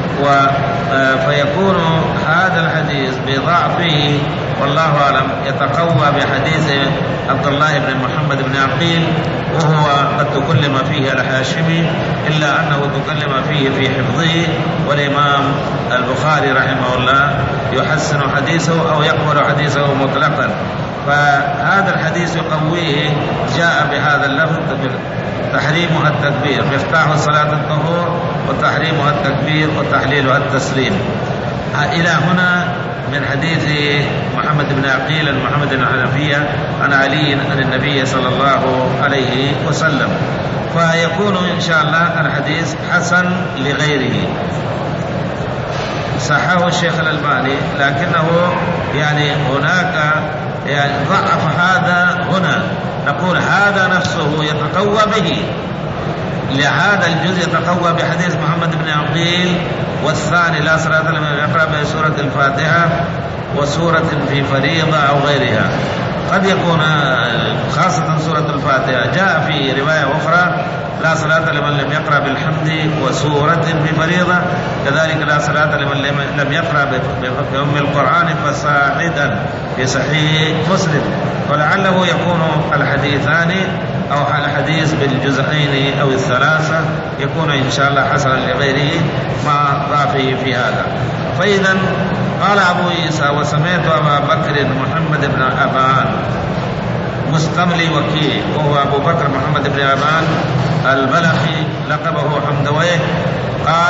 فيكون هذا الحديث بضعفه والله أعلم يتقوى بحديث عبد الله بن محمد بن عقيل، وهو قد تكلم فيه الحاشمي، إلا أنه تكلم فيه في حفظه، والإمام البخاري رحمه الله يحسن حديثه أو يقبل حديثه مطلقا. فهذا الحديث يقويه، جاء بهذا اللفظ تحريمها التكبير، مفتاح الصلاة الطهور، وتحريمها التكبير وتحليلها التسليم. إلى هنا من حديث محمد بن عقيل عن محمد بن الحنفية عن علي عن النبي صلى الله عليه وسلم، فيكون إن شاء الله الحديث حسن لغيره. صححه الشيخ الألباني، لكنه يعني هناك يعني ضعف هذا هنا، نقول هذا نفسه يتقوى به، لهذا الجزء يتقوى بحديث محمد بن عقيل، والثاني لا صلاة لمن يقرأ بسورة الفاتحة وسورة في فريضة أو غيرها. قد يكون خاصة سورة الفاتحة جاء في رواية أخرى لا صلاة لمن لم يقرأ بالحمد وسورة في فريضة، كذلك لا صلاة لمن لم يقرأ بأم القرآن فصاعدا في صحيح مسلم. ولعله يكون الحديثان أو الحديث بالجزئين أو الثلاثة يكون إن شاء الله حسنا لغيره مع ضعفه في هذا. فإذا قال أبو عيسى وسمعت أبا بكر محمد بن أبان مستملي وكيع، وهو أبو بكر محمد بن أبان البلخي لقبه حمدويه، قال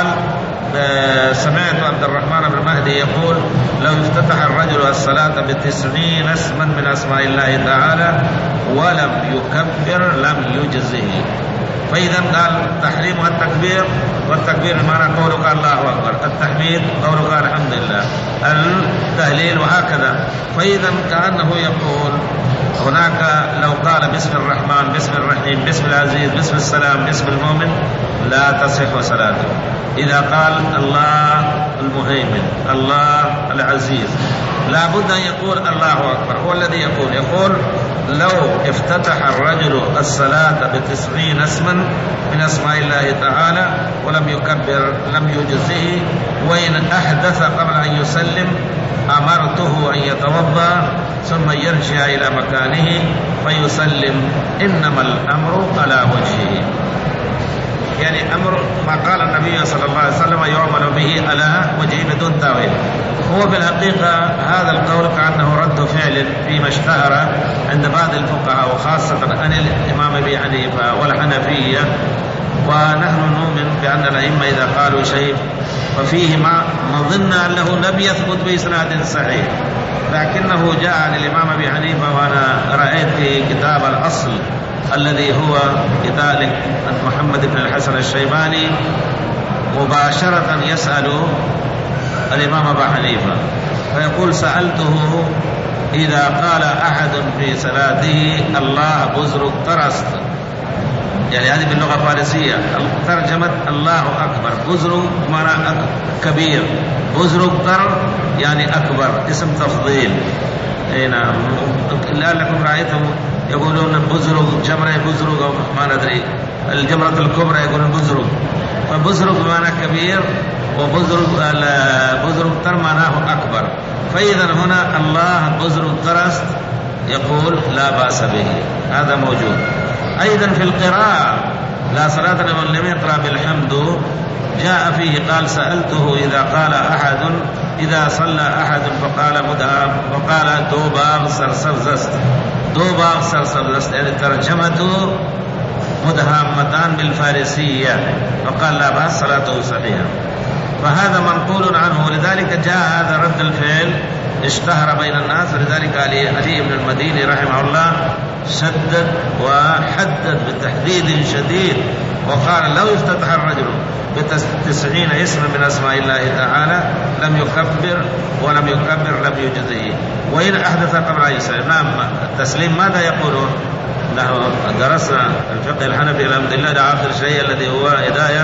سمعت عبد الرحمن بن مهدي يقول لو افتتح الرجل الصلاة بتسعين اسما من أسماء الله تعالى ولم يكبر لم يجزه. فإذا قال تحريمها التكبير، والتكبير بمعنى قولك الله أكبر، التحميد قولك الحمد لله، التهليل وهكذا. فإذا كأنه يقول هناك لو قال بسم الرحمن بسم الرحيم بسم العزيز بسم السلام بسم المؤمن لا تصح صلاته. إذا قال الله المهيمن الله العزيز لا بد أن يقول الله أكبر. هو الذي يقول يقول لو افتتح الرجل الصلاة بتسعين اسما من أسماء الله تعالى ولم يكبر لم يجزه، وإن أحدث قبل أن يسلم أمرته أن يتوضأ ثم يرجع إلى مكانه فيسلم، إنما الأمر على وجهه. يعني أمر ما قال النبي صلى الله عليه وسلم يعمل به على وجهه بدون تأويل. هو في الحقيقة هذا القول كأنه رد فعل فيما اشتهر عند بعض الفقهاء وخاصة عن الإمام أبي حنيفة والحنفية ونحن نؤمن بأن الأئمة إذا قالوا شيء ففيه ما نظن أنه لم يثبت بإسناد صحيح، لكنه جاء عن الإمام أبي حنيفة، وأنا رأيت في كتاب الأصل الذي هو كذلك محمد بن الحسن الشيباني مباشرة يسأل الإمام أبي حنيفة فيقول: سألته إذا قال أحد في صلاته الله بزرق ترست، يعني هذه باللغة الفارسية ترجمة الله أكبر، بزرق معنى كبير، بزرق تر يعني أكبر، اسم تفضيل. اي نعم، لعلكم رأيتم يقولون بزرق جمرة بزرق، ما ندري الجمرة الكبرى يقولون بزرق، فبزرق بمعنى كبير، وبزرق بزرق تر معناه أكبر. فإذا هنا الله بزرق ترست يقول لا بأس به، هذا موجود. أيضا في القراءة لا صلاة لمن لم يقرأ بالحمد جاء فيه قال: سألته إذا قال أحد إذا صلى أحد فقال مدهام فقال دوبا سرسبزست، دوبا سرسبزست يعني ترجمته مدهامتان بالفارسية، فقال لا بأس صلاته صحيحة. فهذا منقول عنه، ولذلك جاء هذا رد الفعل اشتهر بين الناس، ولذلك علي, علي بن المديني رحمه الله شدد وحدد بتحديد شديد، وقال: لو افتتح الرجل بتسعين اسما من اسماء الله تعالى لم يكبر، ولم يكبر لم يجزئه، وإن أحدث قبل السلام. نعم، التسليم ماذا يقولون؟ نحن درسنا الفقه الحنفي الحمد لله لآخر شيء الذي هو هداية،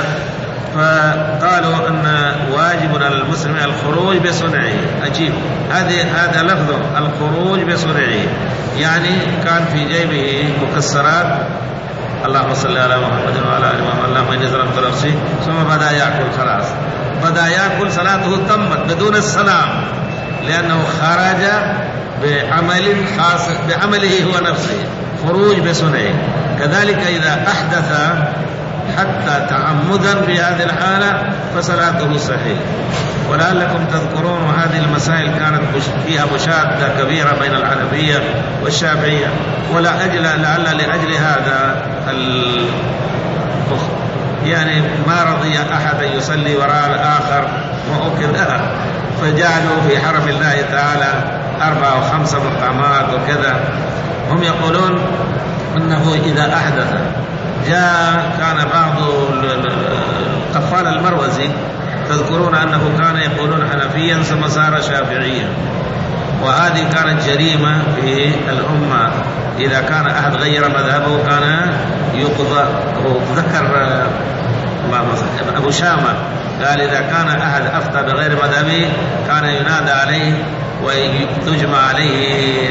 فقالوا أن واجب على المسلم الخروج بصنعه. عجيب، هذه هذا لفظ الخروج بصنعه، يعني كان في جيبه مكسرات، اللهم صل على محمد وعلى آل محمد، اللهم إني ظلمت نفسي، ثم بدأ يأكل، خلاص بدأ يأكل، صلاته تمت بدون السلام، لأنه خرج بعمل خاص بعمله هو نفسه، خروج بصنعه. كذلك إذا أحدث حتى تعمدا في هذه الحالة فصلاته صحيح. ولعلكم تذكرون وهذه المسائل كانت فيها مشادة كبيرة بين الحنفية والشافعية، ولا أجل لعل لأجل هذا يعني ما رضي أحد أن يصلي وراء الآخر وأكذا، فجعلوا في حرم الله تعالى أربع وخمسة مقامات وكذا. هم يقولون أنه إذا أحدث جاء كان بعض قفال المروزي تذكرون أنه كان يقولون حنفيا ثم صار شافعيا، وهذه كانت جريمة في الأمة. إذا كان أحد غير مذهبه كان يقضى. وذكر أبو شامة قال: إذا كان أحد أفتى بغير مذهبه كان ينادى عليه وتجمع عليه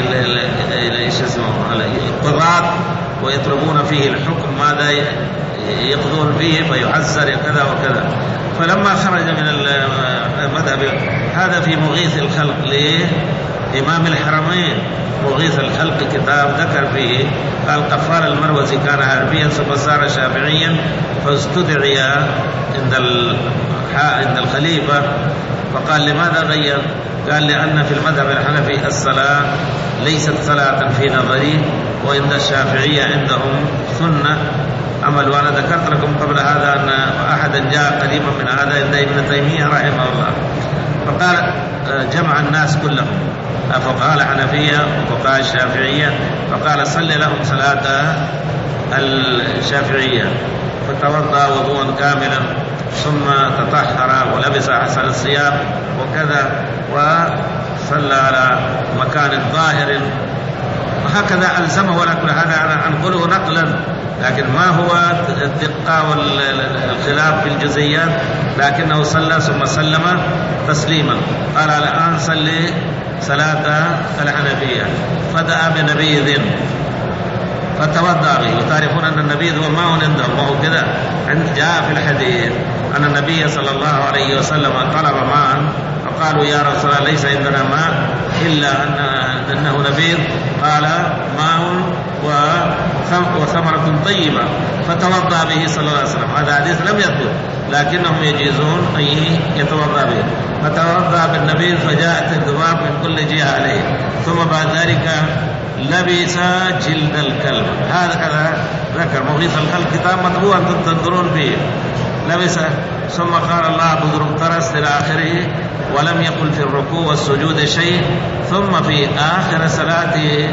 القضاة ويطلبون فيه الحكم ماذا يقضون فيه فيعزر كذا وكذا. فلما خرج من المذهب هذا في مغيث الخلق لإمام الحرمين، مغيث الخلق كتاب ذكر فيه قال: قفال المروزي كان حنفيا ثم صار شافعيا، فاستدعي عند عند الخليفة فقال: لماذا غير؟ قال: لأن في المذهب الحنفي الصلاة ليست صلاة في نظري، وإن الشافعية عندهم سنة عمل. وأنا ذكرت لكم قبل هذا أن أحدا جاء قريبا من هذا عند ابن تيمية رحمه الله، فقال جمع الناس كلهم فقال حنفية وفقهاء الشافعية، فقال: صل لهم صلاة الشافعية، فتوضأ وضوءا كاملا ثم تطهر ولبس أحسن الثياب وكذا، وصلى على مكان ظاهر، وهكذا ألزمه. ولكن هذا أنا أنقله نقلا، لكن ما هو الدقة والخلاف في الجزئيات، لكنه صلى ثم سلم تسليما. قال: الآن صلي صلاة الحنفية، فدعا بنبيذ فتوضأ به. وتعرفون أن النبيذ هو ماء عندهم، وهو كذا جاء في الحديث أن النبي صلى الله عليه وسلم طلب ماء، فقالوا: يا رسول الله ليس عندنا ماء إلا أن أنه نبيذ. قال: ماء وثمرة طيبة، فتوضأ به صلى الله عليه وسلم. هذا حديث لم يثبت، لكنهم يجيزون أن يتوضأ به. فتوضأ بالنبيذ فجاءت الذباب من كل جهة عليه، ثم بعد ذلك لبس جلد الكلب. هذا كذا ذكر مغيث الخلق كتاب مطبوع أنتم تنظرون فيه. لبس ثم قال الله بذر ترس إلى آخره، ولم يقل في الركوع والسجود شيء. ثم في آخر صلاته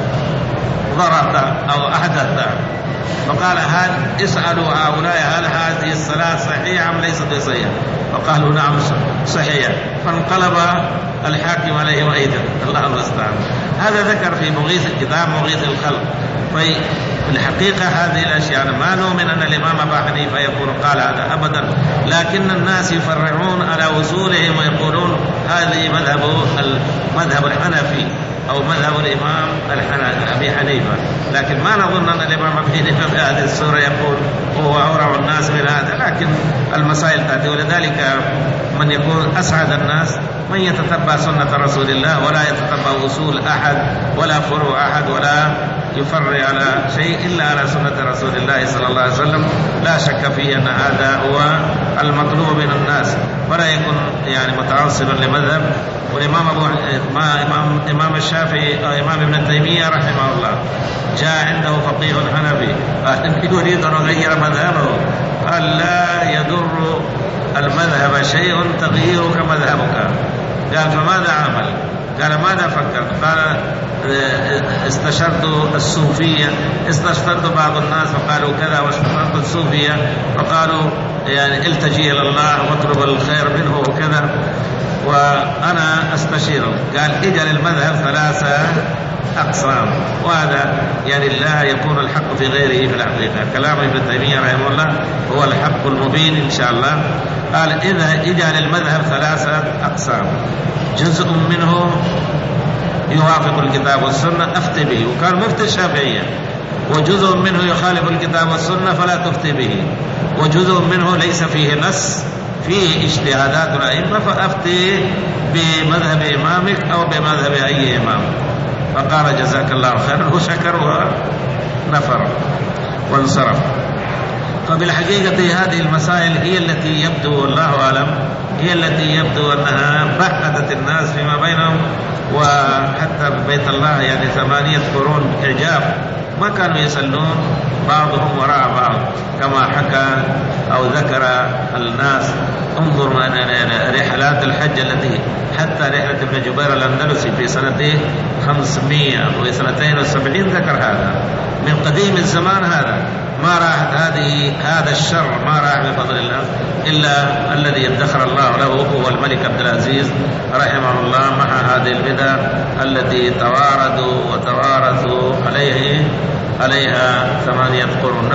ضرب أو أحدث فقال هل اسألوا هؤلاء هل هذه الصلاة صحيحة أم ليست بصحيحة؟ فقالوا نعم صحيحة. فانقلب الحاكم عليه أيضا. الله المستعان. هذا ذكر في مغيث الكتاب مغيث الخلق. في الحقيقة هذه الأشياء ما نؤمن أن الإمام أبا حنيفة يقول قال هذا أبدا، لكن الناس يفرعون على وصولهم ويقولون هذه مذهب المذهب الحنفي أو مذهب الإمام أبي حنيفة، لكن ما نظن أن الإمام أبي حنيفة في هذه السورة يقول هو أورع الناس من هذا، لكن المسائل تأتي. ولذلك من يكون أسعد الناس من يتتبع سنة رسول الله ولا يتتبع أصول أحد ولا فروع أحد ولا يفرع على شيء إلا على سنة رسول الله صلى الله عليه وسلم. لا شك في أن هذا هو المطلوب من الناس، ولا يكون يعني متعصبا لمذهب. والإمام أبو ما إمام إمام الشافعي أو إمام ابن تيمية رحمه الله جاء عنده فقيه حنفي قال يريد أن يغير مذهبه، قال لا يضر المذهب شيء تغييرك مذهبك. قال فماذا عمل؟ قال ماذا فكر؟ قال استشرت الصوفية، استشرت بعض الناس فقالوا كذا، واستشرت الصوفية فقالوا يعني التجي إلى الله واطلب الخير منه وكذا، وأنا أستشيره. قال اجعل المذهب ثلاثة أقسام، وهذا يعني لا يكون الحق في غيره في الحقيقة. كلام ابن تيمية رحمه الله هو الحق المبين إن شاء الله. قال إذا اجعل المذهب ثلاثة أقسام، جزء منه يوافق الكتاب والسنة أفتي به، وكان مفتي الشافعية، وجزء منه يخالف الكتاب والسنة فلا تفتي به، وجزء منه ليس فيه نص فيه اجتهادات الأئمة فأفتي بمذهب إمامك أو بمذهب أي إمام. فقال جزاك الله خيرا وشكر ونفر وانصرف. فبالحقيقة هذه المسائل هي التي يبدو والله أعلم هي التي يبدو أنها بعدت الناس فيما بينهم، وحتى بيت الله يعني ثمانية قرون إعجاب ما كانوا يصلون بعضهم وراء بعض كما حكى أو ذكر الناس. انظر رحلات الحج التي حتى رحلة ابن جبير الأندلسي في سنة خمسمائة وسنتين وسبعين ذكر هذا من قديم الزمان. هذا ما راحت هذه هذا الشر ما راح بفضل الله إلا الذي ادخر الله له هو الملك عبد العزيز رحمه الله مع هذه البدع التي تواردوا وتوارثوا عليه عليها ثمانية قرون.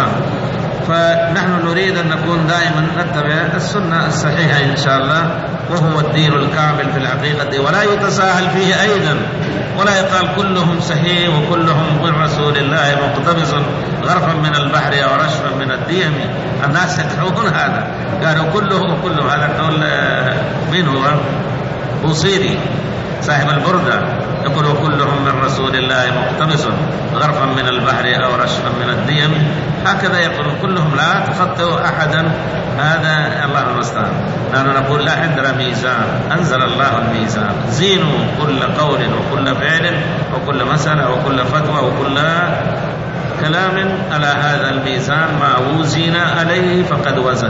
فنحن نريد أن نكون دائما نتبع السنة الصحيحة إن شاء الله، وهو الدين الكامل في الحقيقة، ولا يتساهل فيه أيضا، ولا يقال كلهم صحيح وكلهم من رسول الله مقتبس غرفا من البحر أو رشفا من الديم. الناس يقولون هذا، قالوا كله وكله. هذا قول من هو؟ بوصيري صاحب البردة يقول كلهم من رسول الله مقتبس غرفا من البحر أو رشفا من الديم. هكذا يقول كلهم، لا تخطئوا أحدا. هذا الله المستعان. نحن نقول لا عندنا ميزان، أنزل الله الميزان، زينوا كل قول وكل فعل وكل مسألة وكل فتوى وكل كلام على هذا الميزان، ما وزن عليه فقد وزن.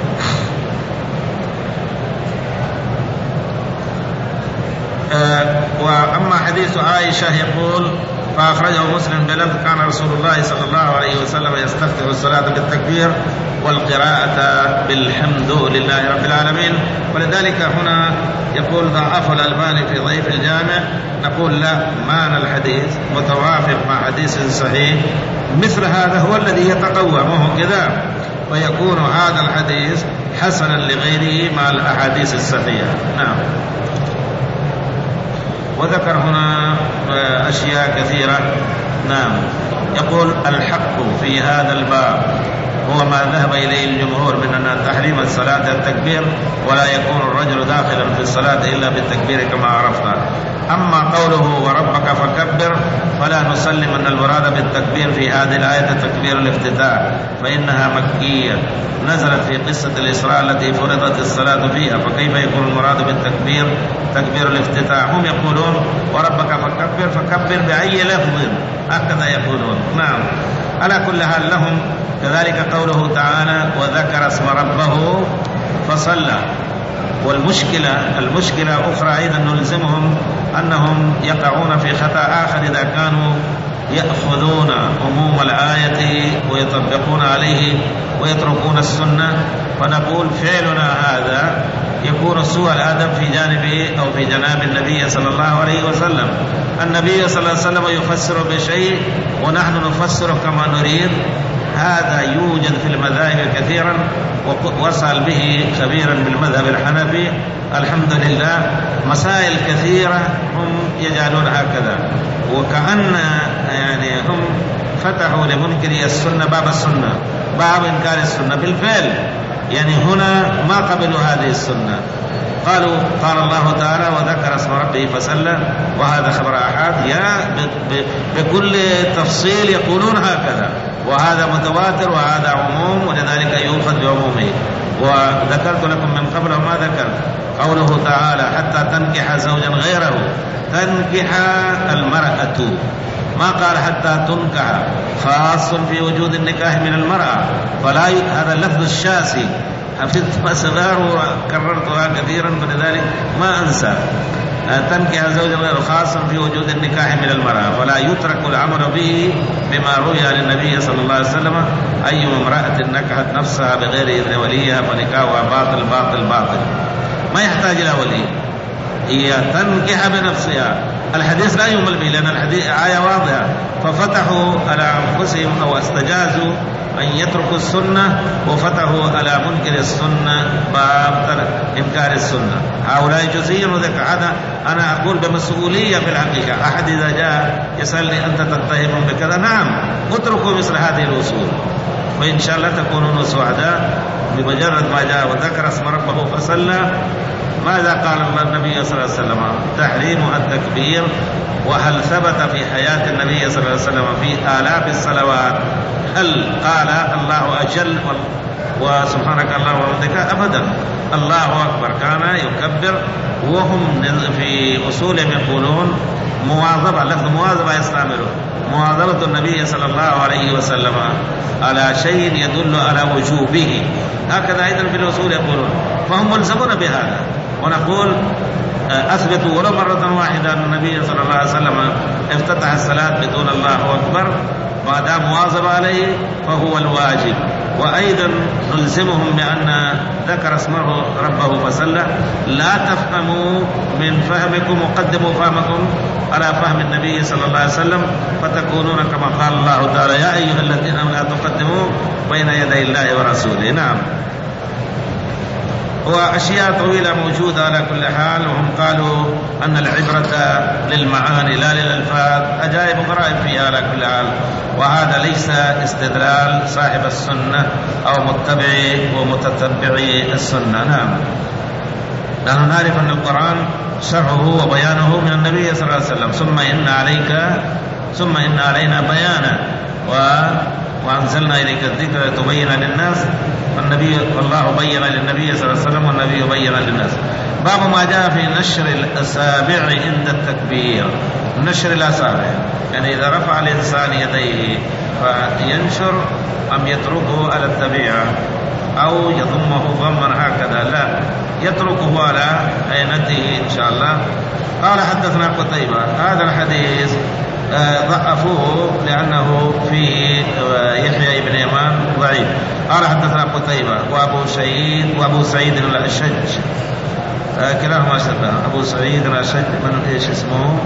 أه وأما حديث عائشة يقول فأخرجه مسلم بلفظ كان رسول الله صلى الله عليه وسلم يستفتح الصلاة بالتكبير والقراءة بالحمد لله رب العالمين. ولذلك هنا يقول ضعف الألباني في ضعيف الجامع. نقول لا، معنى الحديث متوافق مع حديث صحيح مثل هذا هو الذي يتقوى، وهو كذا، ويكون هذا الحديث حسنا لغيره مع الأحاديث الصحيحة. نعم. وذكر هنا أشياء كثيرة. نعم. يقول الحق في هذا الباب هو ما ذهب إليه الجمهور من أن تحريم الصلاة التكبير، ولا يكون الرجل داخلا في الصلاة إلا بالتكبير كما عرفنا. أما قوله وربك فكبر فلا نسلم أن المراد بالتكبير في هذه الآية تكبير الافتتاح، فإنها مكية نزلت في قصة الإسراء التي فرضت الصلاة فيها، فكيف يكون المراد بالتكبير تكبير الافتتاح؟ هم يقولون وربك فكبر، فكبر بأي لفظ، هكذا يقولون. نعم، على كل حال لهم كذلك قوله تعالى وذكر اسم ربه فصلى. والمشكلة المشكلة أخرى أيضا نلزمهم أنهم يقعون في خطأ آخر إذا كانوا يأخذون عموم الآية ويطبقون عليه ويتركون السنة، فنقول فعلنا هذا يكون سوء الأدب في جانبه أو في جناب النبي صلى الله عليه وسلم. النبي صلى الله عليه وسلم يفسر بشيء ونحن نفسره كما نريد، هذا يوجد في المذاهب كثيرا، وصل به خبيرا بالمذهب الحنفي الحمد لله. مسائل كثيرة هم يجعلون هكذا، وكأن يعني هم فتحوا لمنكري السنة باب السنة، باب إنكار السنة. بالفعل يعني هنا ما قبلوا هذه السنة، قالوا قال الله تعالى وذكر اسم ربه فصلى، وهذا خبر أحد يا بكل تفصيل يقولون هكذا، وهذا متواتر وهذا عموم، ولذلك يؤخذ بعمومه. وذكرت لكم من قبل ما ذكر قوله تعالى حتى تنكح زوجا غيره، تنكح المرأة، ما قال حتى تنكح، خاص في وجود النكاح من المرأة، فلا ي... هذا اللفظ الشاسي حفظت ما صغار وكررتها كثيرا فلذلك ما أنسى. تنكح زوجا غيره خاص في وجود النكاح من المرأة، ولا يترك العمل به بما روي عن النبي صلى الله عليه وسلم أي امرأة نكحت نفسها بغير إذن وليها فنكاحها باطل باطل باطل، ما يحتاج إلى ولي، هي تنكح بنفسها. الحديث لا يمل به لأن الحديث آية واضحة، ففتحوا على أنفسهم أو استجازوا أن يتركوا السنة وفتحوا على منكر السنة باب إنكار السنة. هؤلاء جزئيا وذلك هذا أنا أقول بمسؤولية في الحقيقة. أحد إذا جاء يسألني أنت تتهم بكذا، نعم اتركوا مثل هذه الأصول وإن شاء الله تكونون سعداء. بمجرد ما جاء وذكر اسم ربه فصلى، ماذا قال النبي صلى الله عليه وسلم؟ تحريم التكبير. وهل ثبت في حياة النبي صلى الله عليه وسلم في آلاف الصلوات هل قال الله أجل وسبحانك اللهم وبحمدك؟ أبدا، الله أكبر كان يكبر. وهم في أصولهم يقولون مواظبة، لفظ مواظبة يستعملون، مواظبة النبي صلى الله عليه وسلم على شيء يدل على وجوبه، هكذا أيضا في الأصول يقولون، فهم ملزمون بهذا. ونقول أثبتوا ولو مرة واحدة أن النبي صلى الله عليه وسلم افتتح الصلاة بدون الله أكبر، ما دام مواظب عليه فهو الواجب. وأيضا نلزمهم بأن ذكر اسمه ربه فصلى، لا تفهموا من فهمكم وقدموا فهمكم على فهم النبي صلى الله عليه وسلم فتكونون كما قال الله تعالى يا أيها الذين آمنوا لا تقدموا بين يدي الله ورسوله. نعم، وأشياء طويلة موجودة على كل حال. وهم قالوا أن العبرة للمعاني لا للألفاظ، أجائب غرائب فيها على كل حال، وهذا ليس استدلال صاحب السنة أو متبعي ومتتبعي السنة. نعم، نحن نعرف أن القرآن شرحه وبيانه من النبي صلى الله عليه وسلم، ثم إن عليك ثم إن علينا بيانا و وأنزلنا إليك الذكر لتبين للناس، والنبي والله بين للنبي صلى الله عليه وسلم والنبي بين للناس. باب ما جاء في نشر الأصابع عند التكبير. نشر الأصابع يعني إذا رفع الإنسان يديه فينشر أم يتركه على الطبيعة أو يضمه ضما هكذا، لا، يتركه على عينته إن شاء الله. قال حدثنا قتيبة، هذا الحديث ضعفوه لأنه فيه يحيى بن يمان ضعيف. قال حدثنا قتيبة وأبو سعيد وأبو سعيد الأشج، كلاهما شبه. أبو سعيد الأشج من إيش اسمه؟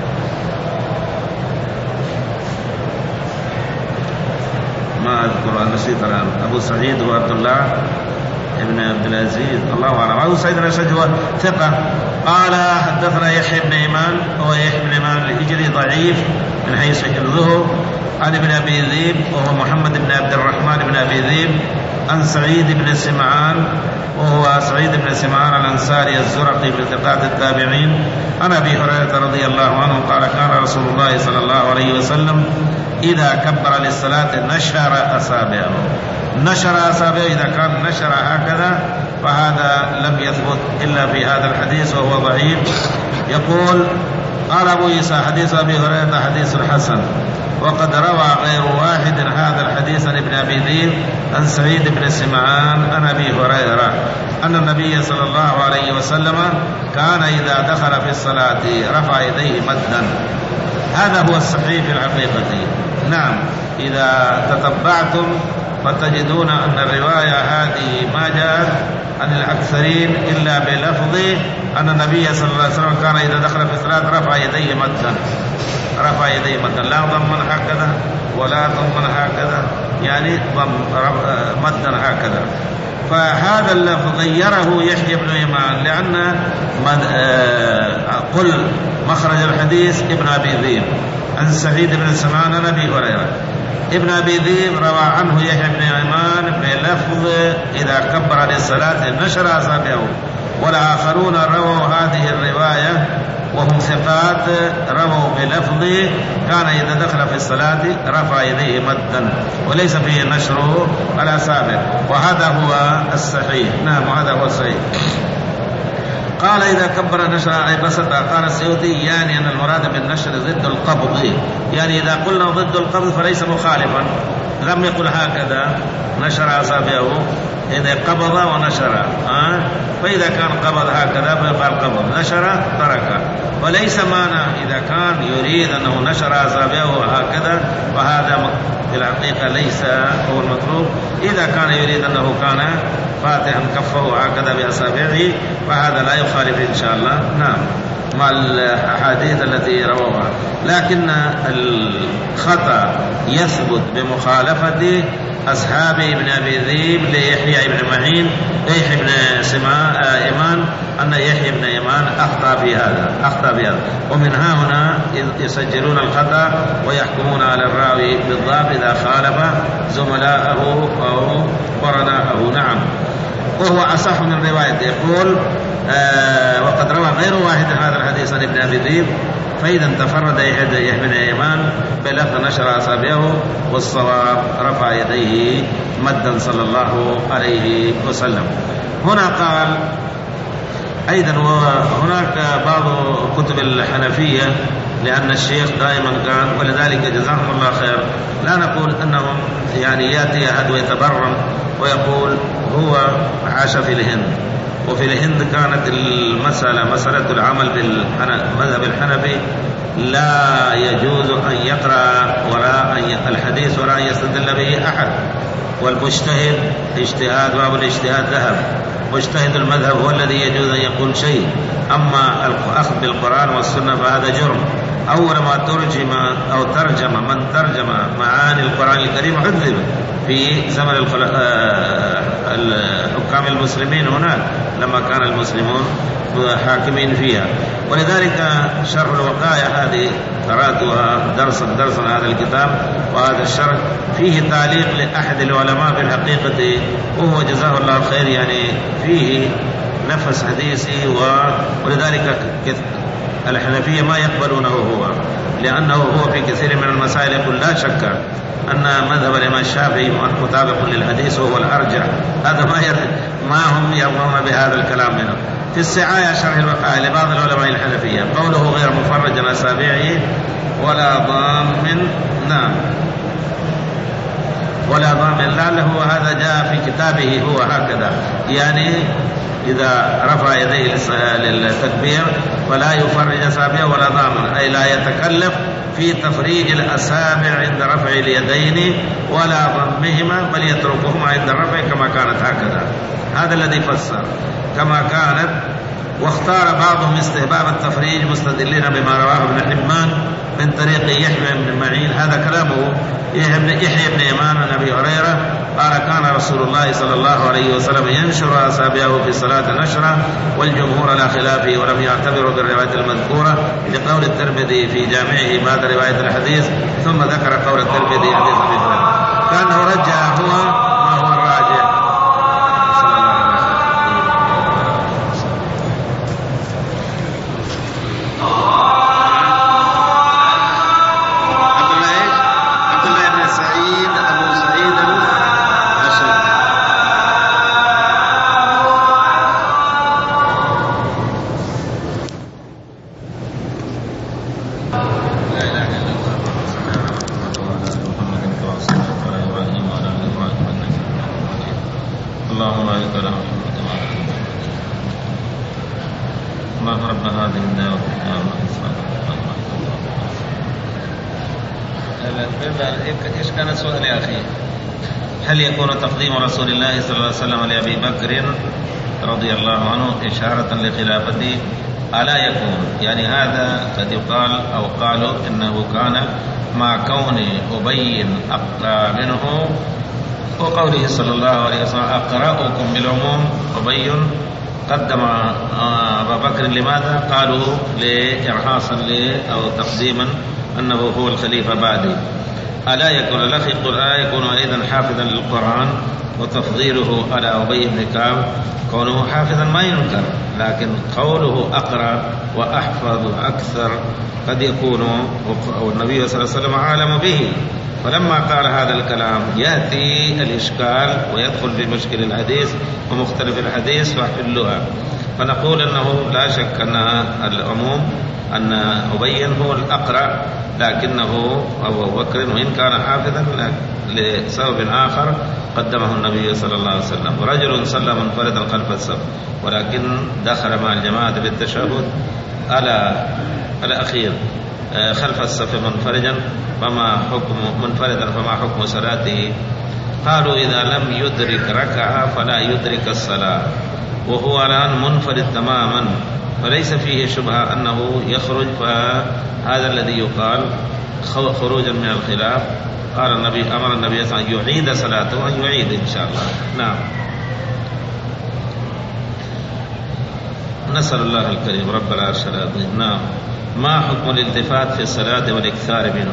ما أذكر، نسيت الآن. أبو سعيد هو عبد الله ابن عبد العزيز، الله أعلم. أبو سعيد الأشج هو ثقة. قال حدثنا يحيى بن إيمان، هو يحيى بن إيمان الهجري ضعيف من حيث حفظه، عن ابن أبي ذئب وهو محمد بن عبد الرحمن بن أبي ذئب عن سعيد بن سمعان وهو سعيد بن سمعان الأنصاري الزرقي من ثقات التابعين عن أبي هريرة رضي الله عنه قال كان رسول الله صلى الله عليه وسلم إذا كبر للصلاة نشر أصابعه. نشر أصابعه إذا كان نشر هكذا فهذا لم يثبت إلا في هذا الحديث وهو ضعيف. يقول قال أبو عيسى حديث أبي هريرة حديث حسن، وقد روى غير واحد هذا الحديث عن ابن أبي ذئب عن سعيد بن سمعان عن أبي هريرة أن النبي صلى الله عليه وسلم كان إذا دخل في الصلاة رفع يديه مدا. هذا هو الصحيح في الحقيقة. نعم، إذا تتبعتم فتجدون أن الرواية هذه ما جاءت عن الأكثرين إلا بلفظ أن النبي صلى الله عليه وسلم كان إذا دخل في الصلاة رفع يديه مدا، رفع يديه مدا، لا ضمن هكذا ولا ضمن هكذا، يعني مدا هكذا. فهذا اللفظ غيره يحيى بن يمان، لأن قل مخرج الحديث ابن أبي ذئب عن سعيد بن سمعان عن أبي هريرة. ابن أبي ذئب روى عنه يحيى بن يمان بلفظ إذا كبر للصلاة نشر أصابعه، والآخرون رووا هذه الرواية وهم ثقات رووا بلفظ كان إذا دخل في الصلاة رفع يديه مدا وليس فيه نشر الأصابع، وهذا هو الصحيح. نعم، وهذا هو الصحيح. قال إذا كبر نشر أي بسط. قال السيوطي يعني أن المراد بالنشر ضد القبض، يعني إذا قلنا ضد القبض فليس مخالفا، لم يقل هكذا نشر أصابعه، إذا قبض ونشر آه؟ فإذا كان قبض هكذا فيقال قبض، نشر ترك، وليس معنى إذا كان يريد أنه نشر أصابعه هكذا فهذا في الحقيقة ليس هو المطلوب. إذا كان يريد أنه كان فاتحا كفه هكذا بأصابعه فهذا لا يخالف إن شاء الله. نعم، مع الأحاديث التي رووها، لكن الخطأ يثبت بمخالفة أصحاب ابن أبي ذئب ليحيى بن معين يحيى بن يمان، أن يحيى بن يمان أخطأ في هذا أخطأ في هذا ومن ها هنا يسجلون الخطأ ويحكمون على الراوي بالضبط إذا خالف زملاءه أو قرناءه. نعم، وهو أصح من روايته. يقول آه وقد روى غير واحد هذا الحديث عن ابن أبي ذئب، فإذا تفرد يحيى بن يمان بلفظ نشر أصابعه، والصواب رفع يديه مدا صلى الله عليه وسلم. هنا قال أيضا وهناك بعض كتب الحنفية، لأن الشيخ دائما كان، ولذلك جزاهم الله خير، لا نقول أنهم يعني يأتي أحد ويتبرم ويقول هو عاش في الهند، وفي الهند كانت المسألة مسألة العمل بالمذهب الحنفي لا يجوز أن يقرأ وراء الحديث ولا أن يستدل به أحد، والمجتهد اجتهاد، باب الاجتهاد ذهب، مجتهد المذهب هو الذي يجوز أن يقول شيء، أما الأخذ بالقرآن والسنة فهذا جرم. أول ما ترجم أو ترجم من ترجم معاني القرآن الكريم عذب في زمن حكام المسلمين هناك لما كان المسلمون حاكمين فيها. ولذلك شرح الوقاية هذه قرأتها درسا درسا هذا الكتاب، وهذا الشرح فيه تعليق لأحد العلماء بالحقيقة، وهو جزاه الله خير، يعني فيه نفس حديثي، ولذلك الحنفية ما يقبلونه هو، لأنه هو في كثير من المسائل يقول لا شك أن مذهب الإمام الشافعي مطابق للحديث وهو الأرجح. هذا ما ما هم يرضون بهذا الكلام منه. في السعاية شرح الوقاية لبعض العلماء الحنفية قوله غير مفرج عن أصابعه ولا ضامن. نعم، ولا ضامن، لعله هذا جاء في كتابه هو هكذا، يعني إذا رفع يديه للتكبير فلا يفرج أصابعه ولا ضامن، أي لا يتكلف في تفريج الأصابع عند رفع اليدين ولا ضمهما، بل يتركهما عند الرفع كما كانت هكذا. هذا الذي فسر كما كانت. واختار بعضهم استحباب التفريج مستدلين بما رواه ابن حبان من طريق يحيى بن معين، هذا كلامه يحيى بن يمان عن أبي هريرة قال كان رسول الله صلى الله عليه وسلم ينشر أصابعه في الصلاة نشرا، والجمهور على خلافه ولم يعتبروا بالرواية المذكورة لقول الترمذي في جامعه بعد رواية الحديث، ثم ذكر قول الترمذي حديث أبي هريرة كأنه رجع هو ما هو الراجع. ايش كان السؤال يا اخي؟ هل يكون تقديم رسول الله صلى الله عليه وسلم لأبي بكر رضي الله عنه إشارة لخلافته؟ ألا يكون، يعني هذا قد يقال أو قالوا إنه كان مع كون أبي أقرأ منه، وقوله صلى الله عليه وسلم أقرأكم بالعموم، أبي قدم أبا بكر لماذا؟ قالوا لإرهاصا أو تقديما أنه هو الخليفة بعدي. ألا يكون الأخ يقول ألا يكون أيضا حافظا للقرآن، وتفضيله على أبي بن كعب كونه حافظا ما ينكر، لكن قوله أقرأ وأحفظ أكثر قد يكون والنبي صلى الله عليه وسلم أعلم به، فلما قال هذا الكلام يأتي الإشكال ويدخل في مشكل الحديث ومختلف الحديث فحلها. فنقول أنه لا شك أن العموم أن أبي هو الأقرأ، لكنه أبو بكر وإن كان حافظا لسبب آخر قدمه النبي صلى الله عليه وسلم. ورجل صلى منفردا خلف الصف ولكن دخل مع الجماعة بالتشهد على الأخير خلف الصف منفردا، فما حكم منفردا فما حكم صلاته؟ قالوا إذا لم يدرك ركعة فلا يدرك الصلاة، وهو الآن منفرد تماما فليس فيه شبهة أنه يخرج، فهذا الذي يقال خروجا من الخلاف. قال النبي أمر النبي صلى الله عليه وسلم أن يعيد صلاته، أن يعيد إن شاء الله. نعم، نسأل الله الكريم رب العرش العظيم. نعم، ما حكم الالتفات في الصلاة والإكثار منه؟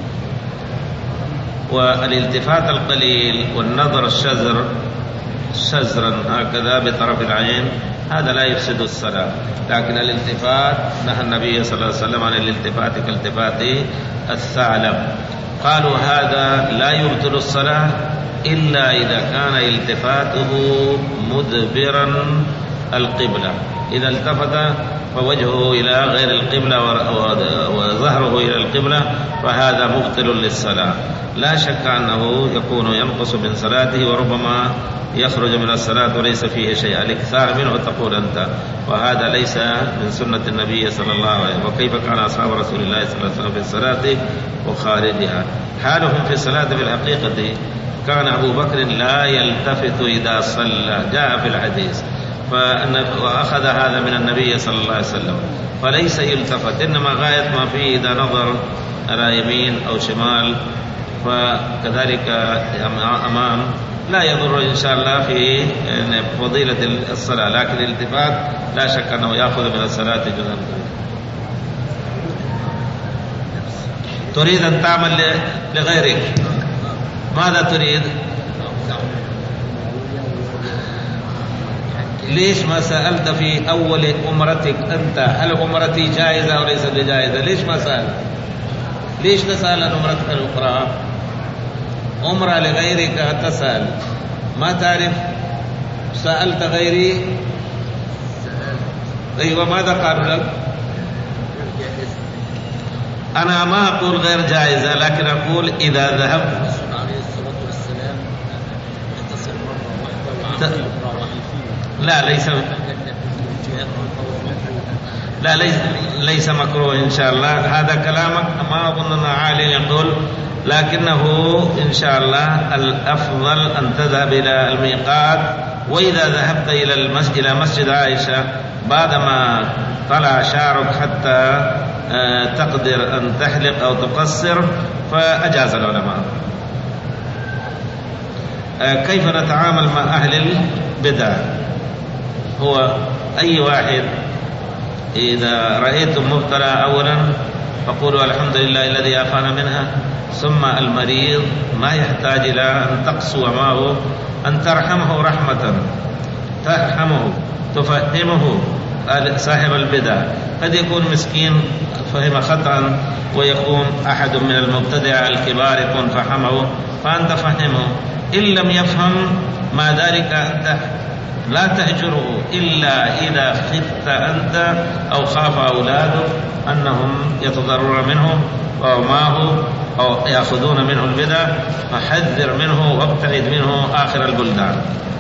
والالتفات القليل والنظر الشزر شزرا هكذا بطرف العين هذا لا يفسد الصلاة، لكن الالتفات نهى النبي صلى الله عليه وسلم عن الالتفات كالتفات الثعلب. قالوا هذا لا يبطل الصلاة إلا إذا كان التفاته مدبرا القبلة، إذا التفت فوجهه إلى غير القبلة وظهره إلى القبلة فهذا مبطل للصلاة، لا شك أنه يكون ينقص من صلاته وربما يخرج من الصلاة وليس فيه شيء. الإكثار منه تقول أنت، وهذا ليس من سنة النبي صلى الله عليه وسلم. وكيف كان أصحاب رسول الله صلى الله عليه وسلم في الصلاة وخارجها؟ حالهم في الصلاة في الحقيقة كان أبو بكر لا يلتفت إذا صلى، جاء في الحديث، وأخذ هذا من النبي صلى الله عليه وسلم، فليس يلتفت، إنما غاية ما فيه إذا نظر على يمين أو شمال، فكذلك أمام لا يضر إن شاء الله في فضيلة الصلاة، لكن الالتفات لا شك أنه يأخذ من الصلاة جزءا. تريد أن تعمل لغيرك، ماذا تريد؟ ليش ما سألت في أول عمرتك أنت هل عمرتي جائزة أو ليست بجائزة؟ ليش ما سألت؟ ليش تسأل عن عمرتك الأخرى؟ عمرة لغيرك تسأل، ما تعرف؟ سألت غيري؟ أيوة، ماذا قالوا لك؟ أنا ما أقول غير جائزة، لكن أقول إذا ذهبت لا ليس لا ليس ليس مكروه إن شاء الله. هذا كلامك ما أظن أن عالي يقول، لكنه إن شاء الله الأفضل أن تذهب إلى الميقات، وإذا ذهبت إلى المسجد إلى مسجد عائشة بعدما طلع شعرك حتى تقدر أن تحلق أو تقصر فأجاز العلماء. كيف نتعامل مع أهل البدع؟ هو أي واحد إذا رأيتم مبتلى أولا فقولوا الحمد لله الذي عافانا منها، ثم المريض ما يحتاج إلى أن تقسو معه، أن ترحمه رحمة، ترحمه تفهمه. صاحب البدع قد يكون مسكين فهم خطأ، ويكون أحد من المبتدع الكبار يكون فهمه، فأنت فهمه. إن لم يفهم ما ذلك أنت لا تهجره إلا إذا خفت أنت أو خاف أولاده أنهم يتضررون منه أو معه أو يأخذون منه البدع، فحذر منه وابتعد منه آخر البلدان.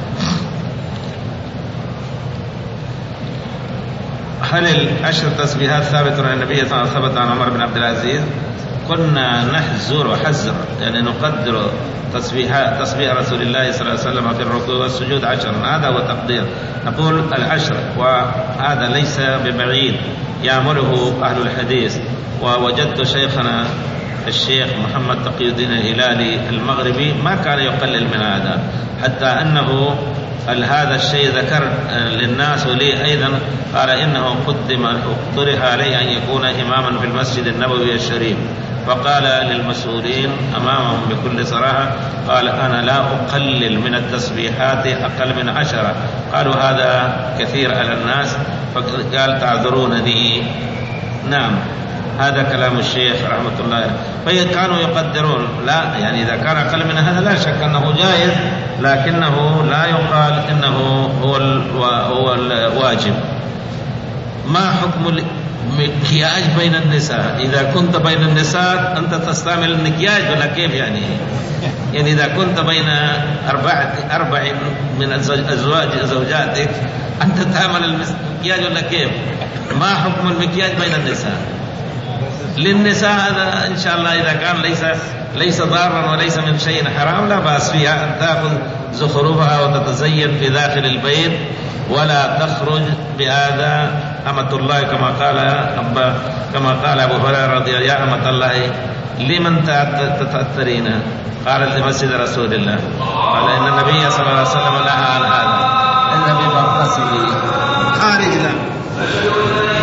هل العشر تسبيحات ثابتة عن النبي صلى الله عليه وسلم؟ ثبت عن عمر بن عبد العزيز. كنا نحزر وحزر يعني نقدر تسبيحات تسبيح رسول الله صلى الله عليه وسلم في الركوع والسجود عشرا، هذا هو تقدير، نقول العشر، وهذا ليس ببعيد يعمله أهل الحديث. ووجدت شيخنا الشيخ محمد تقي الدين الهلالي المغربي ما كان يقلل من هذا، حتى أنه هذا الشيء ذكر للناس ولي أيضا، قال إنه قدم اقترح عليه أن يكون إماما في المسجد النبوي الشريف، فقال للمسؤولين أمامهم بكل صراحة، قال أنا لا أقلل من التسبيحات أقل من عشرة. قالوا هذا كثير على الناس، فقال تعذرونني. نعم، هذا كلام الشيخ رحمة الله. فكانوا يقدرون، لا يعني إذا كان أقل من هذا لا شك أنه جائز، لكنه لا يقال إنه هو هو الواجب. ما حكم المكياج بين النساء؟ إذا كنت بين النساء أنت تستعمل المكياج ولا كيف يعني؟ يعني إذا كنت بين أربعة أربع من أزواج زوجاتك أنت تعمل المكياج ولا كيف؟ ما حكم المكياج بين النساء؟ للنساء هذا إن شاء الله إذا كان ليس ليس ضارا وليس من شيء حرام لا بأس فيها أن تأخذ زخرفها وتتزين في داخل البيت، ولا تخرج بهذا أمة الله كما قال أبا كما قال أبو هريرة رضي الله عنه: يا أمة الله لمن تتأثرين؟ قالت لمسجد رسول الله. قال إن النبي صلى الله عليه وسلم نهى عن هذا إلا بمغتسله خارج له.